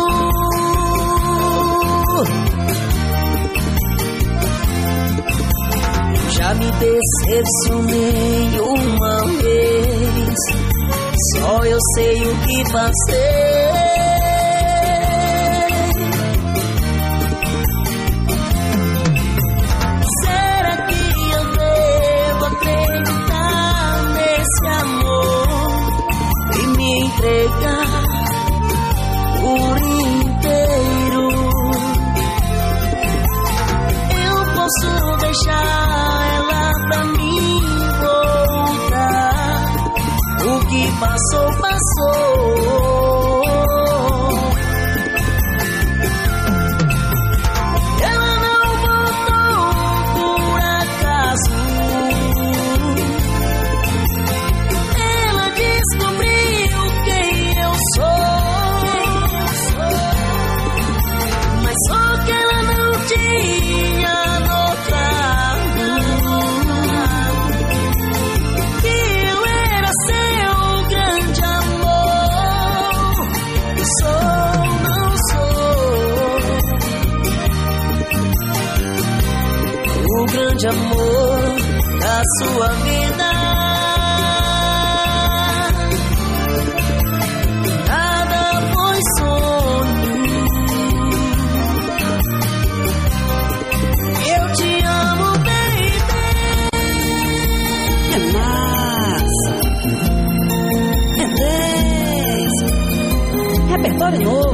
Já me decepcionei uma vez, só eu sei o que passei. Será que eu devo acreditar nesse amor e me entregar por inteiro? Eu posso deixar pra mim voltar. O que passou, passou. Ela não voltou por acaso. Ela descobriu quem eu sou. Mas só que ela não tinha notado que eu era seu grande amor. Sou, não sou o grande amor da sua vida. Nada foi sonho. Eu te amo, baby. É massa. É dez. Repertório novo.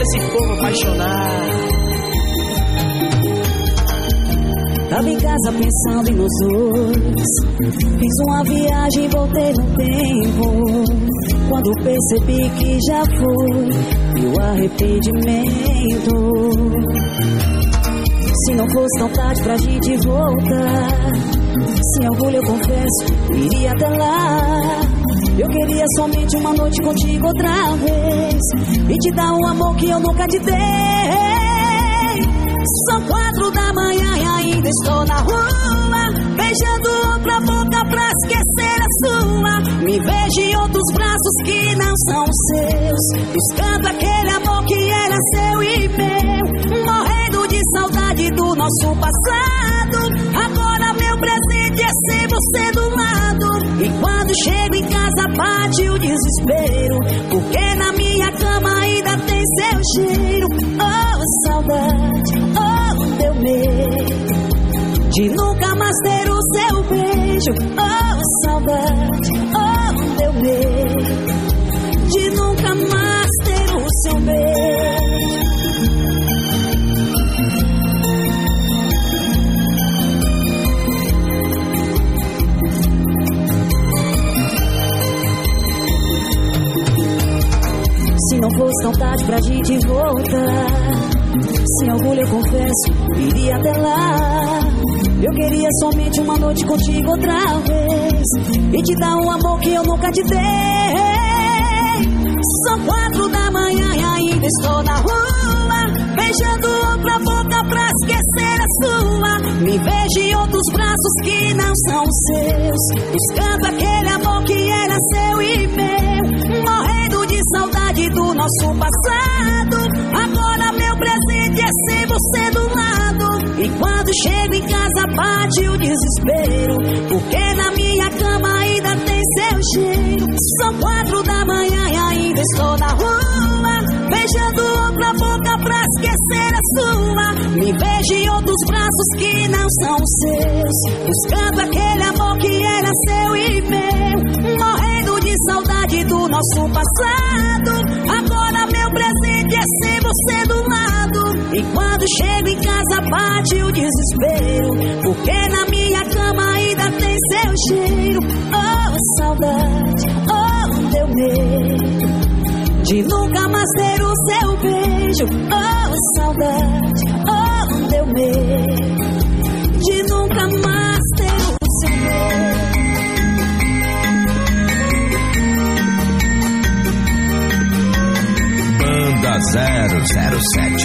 esse povo apaixonado. Tava em casa pensando em nós dois. Fiz uma viagem e voltei no tempo. Quando percebi que já foi, e o arrependimento. Se não fosse tão tarde pra gente voltar, sem orgulho eu confesso, iria até lá. Eu queria somente uma noite contigo outra vez e te dar um amor que eu nunca te dei. São quatro da manhã e ainda estou na rua, beijando outra boca pra esquecer a sua. Me vejo em outros braços que não são seus, buscando aquele amor que era seu e meu, morrendo de saudade do nosso passado. Agora meu presente é ser você do lado, e quando chego em casa bate o desespero, porque na minha cama ainda tem seu cheiro. Oh, saudade, oh, teu medo de nunca mais ter o seu beijo. Oh, saudade, oh, teu medo de nunca mais ter o seu beijo. Se não fosse tão tarde pra gente voltar, sem orgulho eu confesso, iria até lá. Eu queria somente uma noite contigo outra vez e te dar um amor que eu nunca te dei. São quatro da manhã e ainda estou na rua, beijando outra boca pra esquecer a sua. Me vejo em outros braços que não são seus, buscando aquele amor que era seu e meu, morrendo de saudade do nosso passado. Agora meu presente é ser você do lado, e quando chego em casa bate o desespero, porque na minha cama ainda tem seu cheiro. São quatro da manhã e ainda estou na rua, beijando outra boca pra esquecer a sua. Me vejo em outros braços que não são seus, buscando aquele amor que era seu e meu, morrendo de saudade do nosso passado. Agora meu presente é ser você do lado, e quando chego em casa bate o desespero, porque na minha cama ainda tem seu cheiro. Oh, saudade, oh, teu medo de nunca mais ter o seu beijo. Oh, saudade, oh, teu medo de nunca mais ter o seu beijo. Banda zero zero sete.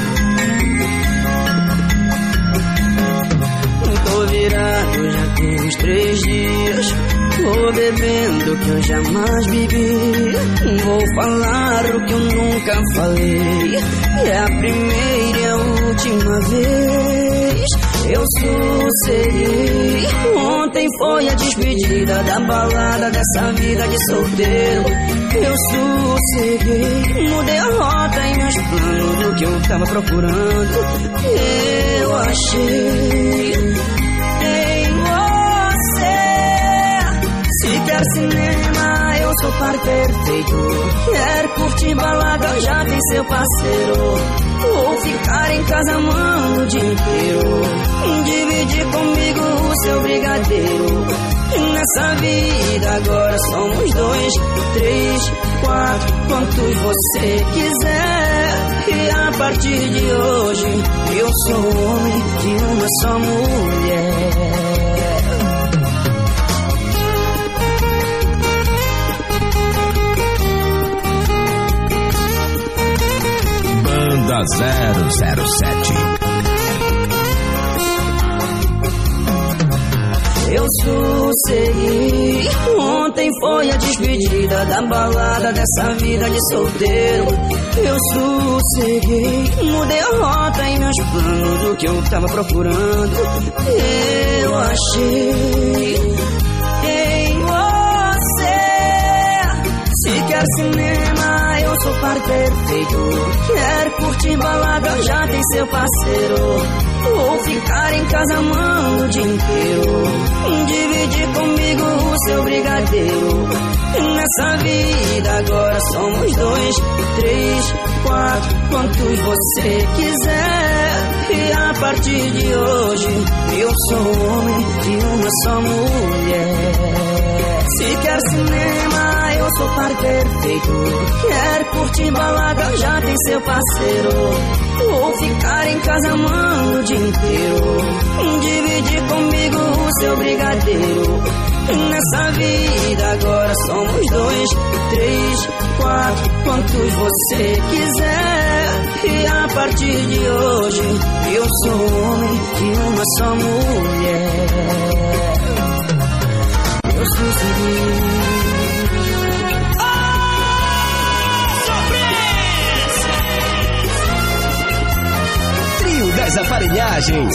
Tô virado já tem uns três dias, tô bebendo que eu jamais bebi. Vou falar o que eu nunca falei, é a primeira e a última vez. Eu sosseguei, ontem foi a despedida da balada dessa vida de solteiro. Eu sosseguei, mudei a rota e meus planos do que eu tava procurando. Eu achei em você. Se quer cinema, eu sou par perfeito. Quer curtir balada, já tem seu parceiro. Ou ficar em casa amando o dia inteiro, dividir comigo o seu brigadeiro. Nessa vida agora somos dois, três, quatro, quantos você quiser. E a partir de hoje eu sou homem de uma só mulher. Banda zero zero sete. Eu sosseguei, ontem foi a despedida da balada dessa vida de solteiro. Eu sosseguei, mudei a rota e meus planos do que eu tava procurando. Eu achei em você. Se quer cinema, eu sou par perfeito. Quer curtir balada, já tem seu parceiro. Ou ficar em casa amando o dia inteiro, dividir comigo o seu brigadeiro. Nessa vida agora somos dois, três, quatro, quantos você quiser. E a partir de hoje eu sou homem de uma só mulher. Se quer cinema, eu sou par perfeito. Quer curtir balada, já tem seu parceiro. Ou ficar em casa amando o dia inteiro. Dividir comigo o seu brigadeiro. Nessa vida agora somos dois, três, quatro, quantos você quiser. E a partir de hoje eu sou homem de uma só mulher. Eu sou feliz. Das aparelhagens.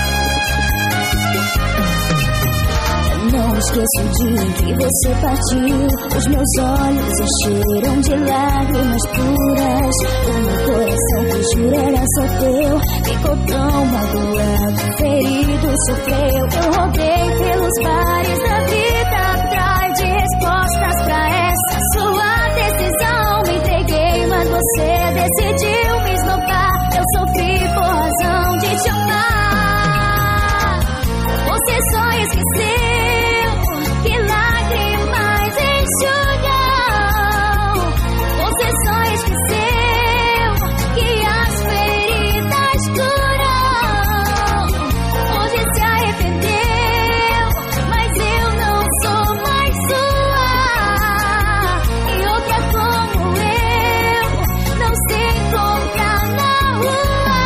Não esqueço o dia em que você partiu. Os meus olhos encheram de lágrimas puras. O meu coração, que juro era só teu, ficou tão magoado, ferido, sofreu. Eu rodei pelos bares da vida atrás de respostas pra essa sua decisão. Me entreguei, mas você decidiu me esnobar. Eu sofri por razão de te amar. Você só esqueceu que lágrimas enxugam. Você só esqueceu que as feridas curam. Hoje se arrependeu, mas eu não sou mais sua. E outra como eu não se encontra na rua.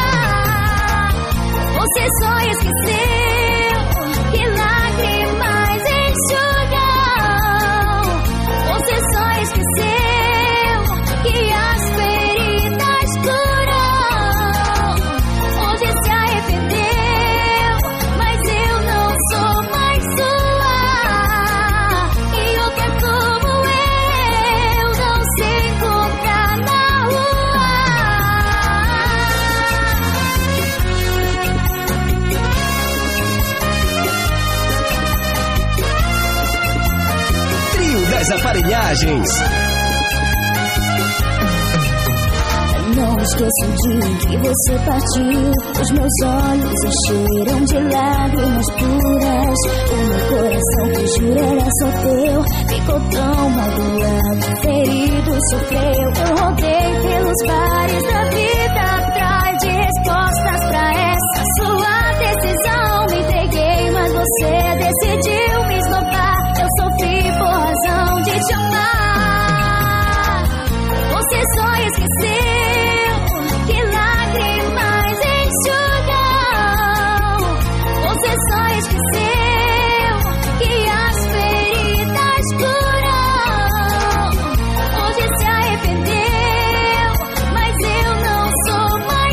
Você só esqueceu que lágrimas enxugam. Você só esqueceu que as feridas curam. Hoje se arrependeu, mas eu não sou mais sua. E outra como eu não se encontra na rua. Trio das aparelhagens. Não esqueço o dia em que você partiu. Os meus olhos encheram de lágrimas puras. O meu coração, que juro era só teu, ficou tão magoado, ferido, sofreu. Eu rodei pelos bares da vida atrás de respostas pra essa sua decisão. Me entreguei, mas você decidiu me esnobar. Eu sofri por razão de te amar. Você só esqueceu que lágrimas enxugam. Você só esqueceu que as feridas curam. Hoje se arrependeu, mas eu não sou mais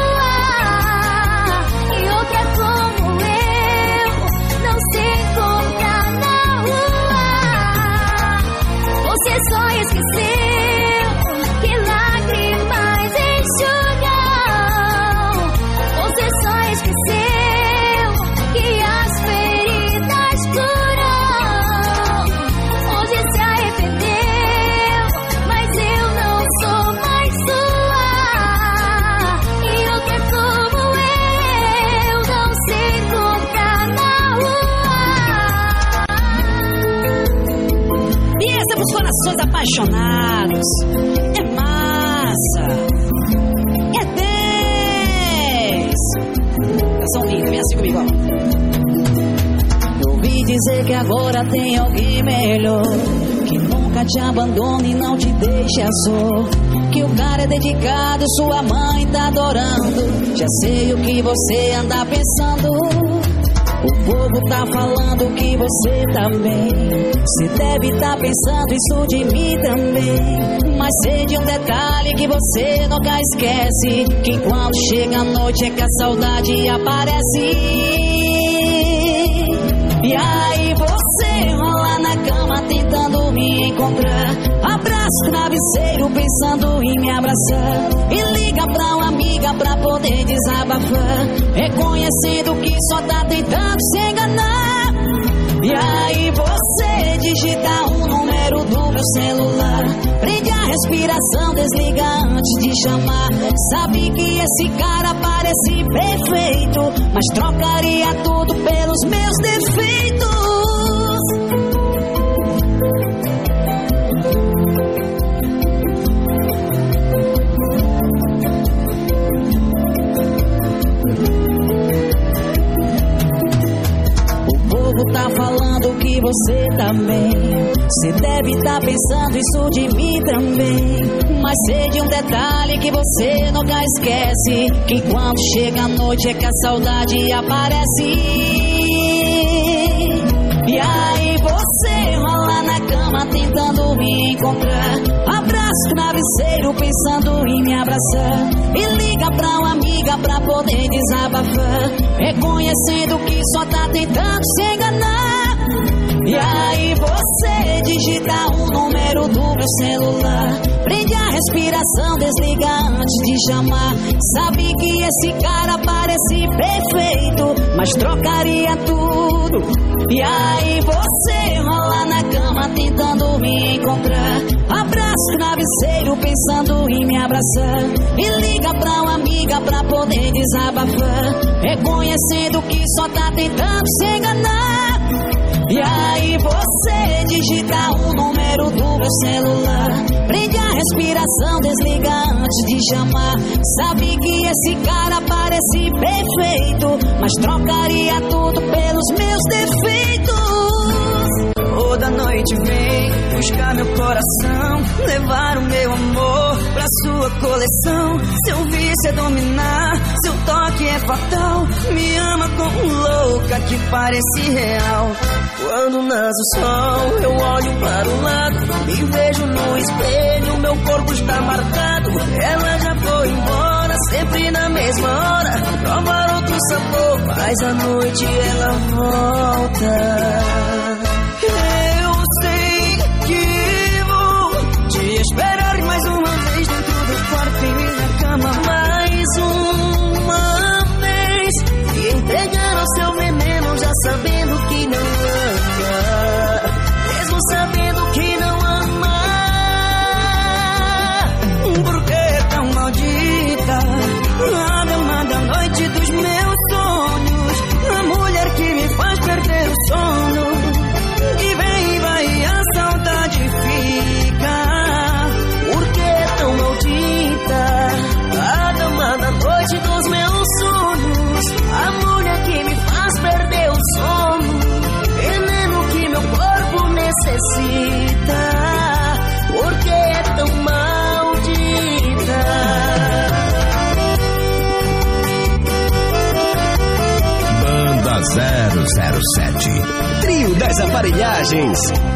sua. E outra como eu não se encontra na rua. Você só esqueceu que lágrimas enxugam. Você só esqueceu que as feridas curam. Hoje se arrependeu, mas eu não sou mais sua. E outra como eu não se encontra na rua. E essa é pros corações apaixonados. É massa. É dez. Canção linda, vem assim comigo, ó. Ouvi dizer que agora tem alguém melhor, que nunca te abandona e não te deixa só. Que o cara é dedicado, sua mãe tá adorando. Já sei o que você anda pensando. O povo tá falando que você tá bem. Você deve tá pensando isso de mim também. Mas sei de um detalhe que você nunca esquece, que quando chega a noite é que a saudade aparece. E aí você rola na cama tentando me encontrar. Abraço travesseiro pensando em me abraçar. E liga pra uma amiga pra poder desabafar, reconhecendo que só tá tentando se enganar. E aí você digita o número do meu celular, prende a respiração, desliga antes de chamar. Sabe que esse cara parece perfeito, mas trocaria tudo pelos meus defeitos. Tá falando que você também, cê deve tá pensando isso de mim também. Mas sei de um detalhe que você nunca esquece, que quando chega a noite é que a saudade aparece. E aí você rola na cama tentando me encontrar, abraço o travesseiro pensando em me abraçar, e liga pra uma amiga pra poder desabafar, reconhecendo que só tá tentando se enganar. E aí você digita o número do meu celular, prende a respiração, desliga antes de chamar. Sabe que esse cara parece perfeito, mas trocaria tudo. E aí você rola na cama tentando me encontrar, abraço o travesseiro pensando em me abraçar, e liga pra uma amiga pra poder desabafar, reconhecendo que só tá tentando se enganar. E aí você digita o número do meu celular, prende a respiração, desliga antes de chamar. Sabe que esse cara parece perfeito, mas trocaria tudo pelos meus defeitos. Toda noite vem buscar meu coração, levar o meu amor pra sua coleção. Seu vício é dominar, seu toque é fatal, me ama como louca que parece real. Quando nasce o sol, eu olho para o lado, me vejo no espelho, meu corpo está marcado. Ela já foi embora, sempre na mesma hora, provar outro sabor, mas à noite ela volta. Eu sei que vou te esperar mais uma vez dentro do quarto e na cama, mais uma vez, e entregar ao seu veneno já sabendo que não ama, mesmo sabendo que não ama. Por que tão maldita, a dama da noite dos meus sonhos, a mulher que me faz perder o sono. E vem e vai, a saudade fica. Por que tão maldita, a dama da noite dos meus sonhos, a mulher que me faz perder o sono, veneno que meu corpo necessita. Por que é tão maldita? Banda zero zero sete, Trio das Aparelhagens.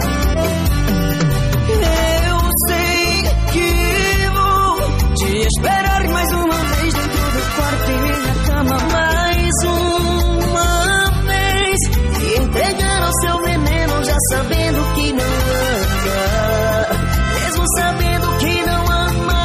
Eu sei que vou te esperar mais uma vez dentro do quarto e na cama, mais uma vez, e entregar ao seu veneno já sabendo que não ama, mesmo sabendo que não ama.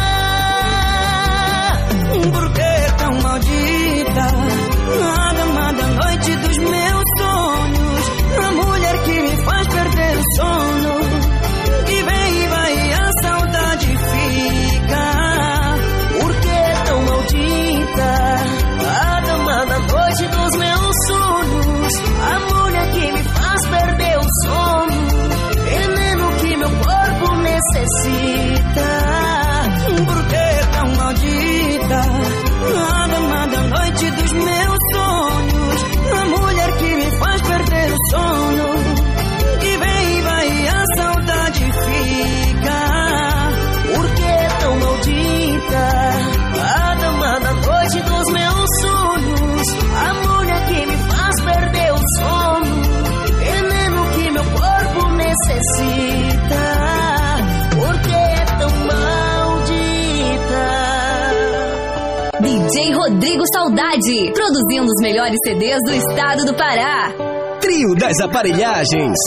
Por que tão maldita, a dama da noite dos meus sonhos, a mulher que me faz perder o sono. E vem e vai, a saudade fica. Por que tão maldita, a dama da noite dos meus sonhos, a mulher que me faz perder o sono, veneno que meu corpo necessita. Por que tão maldita, a dama da noite dos meus sonhos, a mulher que me faz perder o sono. E vem e vai, a saudade fica. Por que tão maldita, a dama da noite dos meus sonhos, a mulher que me faz perder o sono, veneno que meu corpo necessita. Por que tão maldita? D J Rodrigo Saudade, produzindo os melhores C Ds do estado do Pará. Trio das Aparelhagens.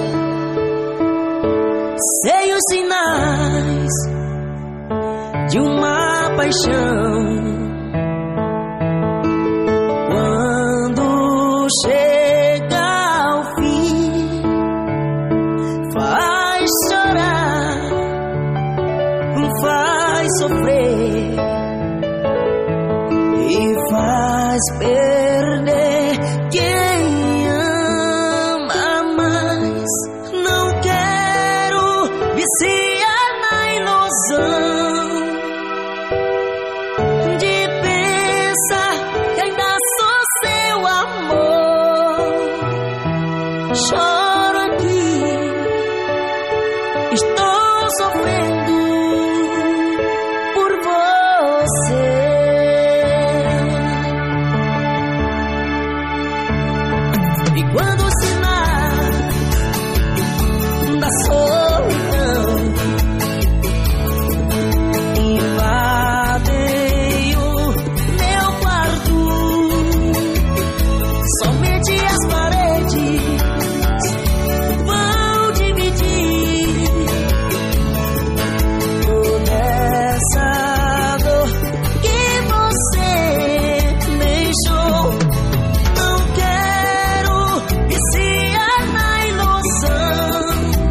Sei os sinais de uma paixão, quando chega ao fim, faz chorar faz perder quem ama mais. Não quero viciar na ilusão de pensar que ainda sou seu amor. Choro aqui, estou sofrendo por você. E quando o sinal da solidão invadem o meu quarto, somente as paredes vão dividir toda essa dor que você deixou. Não quero viciar na ilusão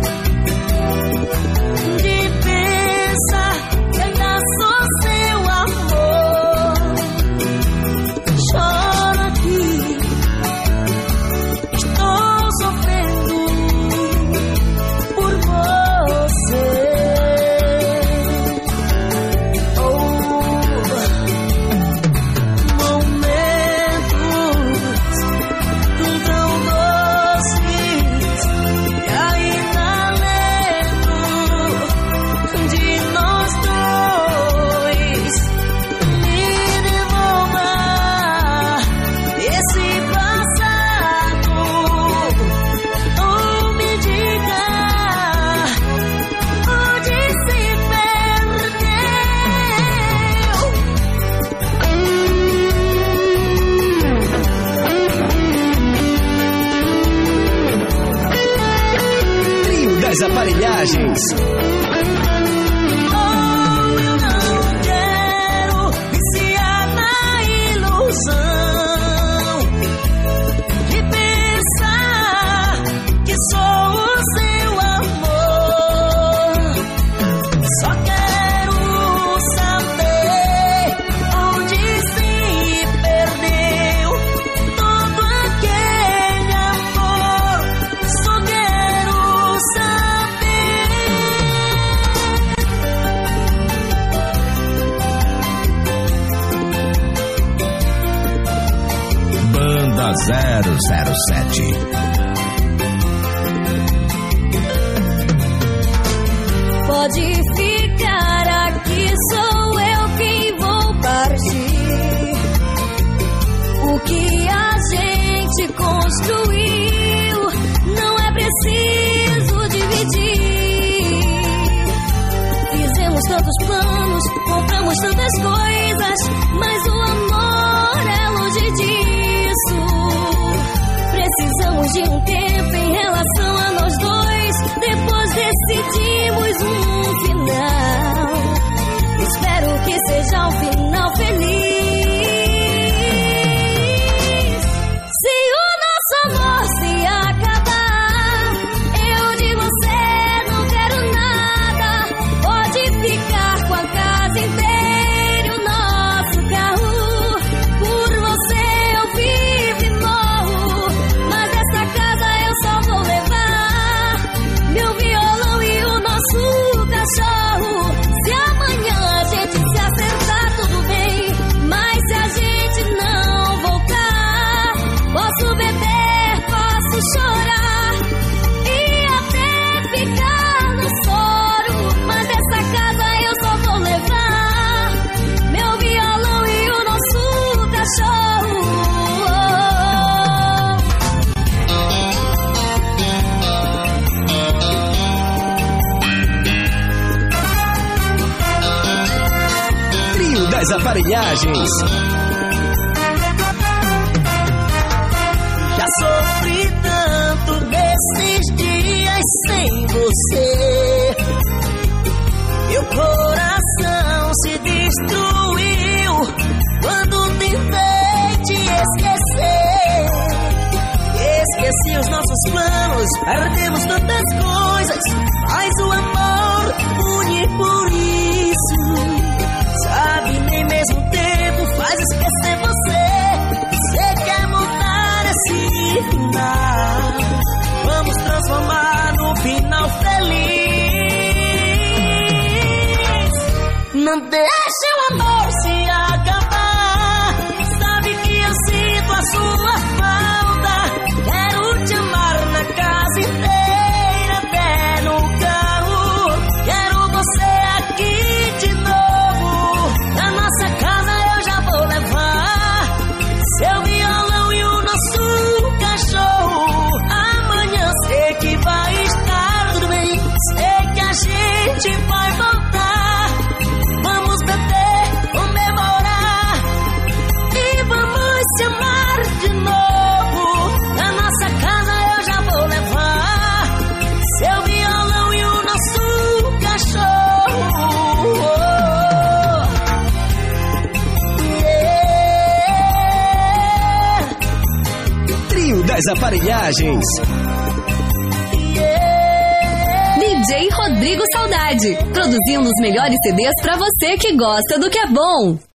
de pensar que ainda sou seu amor. Choro aqui, estou sofrendo por você. Oh, momentos tão doces que ainda lembro de nós dois. Me devolva esse passado, ou me diga onde se Trio das Aparelhagens. Oh, eu não quero viciar na ilusão de pensar que sou o seu amor. Só quero saber onde se perdeu todo aquele amor. Só quero saber. Banda zero zero sete. Pode ficar aqui, sou eu quem vou partir. O que a gente construiu não é preciso dividir. Fizemos tantos planos, compramos tantas coisas, mas o amor é longe disso. Precisamos de um tempo em relação a nós dois, depois decidimos um final. Espero que seja um final feliz. Se o nosso amor se acabar, eu de você não quero nada. Pode ficar com a casa inteira e o nosso carro. Por você eu vivo e morro, mas essa casa eu só vou levar meu violão e o nosso cachorro. Se amanhã a gente se acertar, tudo bem, mas se a gente não voltar, posso beber, posso chorar e até ficar no soro, mas essa casa eu só vou levar meu violão e o nosso cachorro. Trio das Aparelhagens. Já sofri tanto nesses dias sem você. Meu coração se destruiu quando tentei te esquecer. Esqueci os nossos planos, perdemos tantas coisas, mas o amor une por isso. Sabe, nem mesmo tempo faz esquecer você. Não deixe o amor se acabar. Sabe que eu sinto a sua falta. Quero te amar na casa inteira, até no carro. Quero você aqui de novo. Na nossa casa eu já vou levar seu violão e o nosso cachorro. Amanhã sei que vai estar tudo bem. Sei que a gente vai voltar. Vamos beber, comemorar e vamos se amar de novo. Na nossa casa eu já vou levar seu violão e o nosso cachorro. Yeah. Trio das Aparelhagens. D J Rodrigo Saudade, produzindo os melhores C Ds pra você que gosta do que é bom.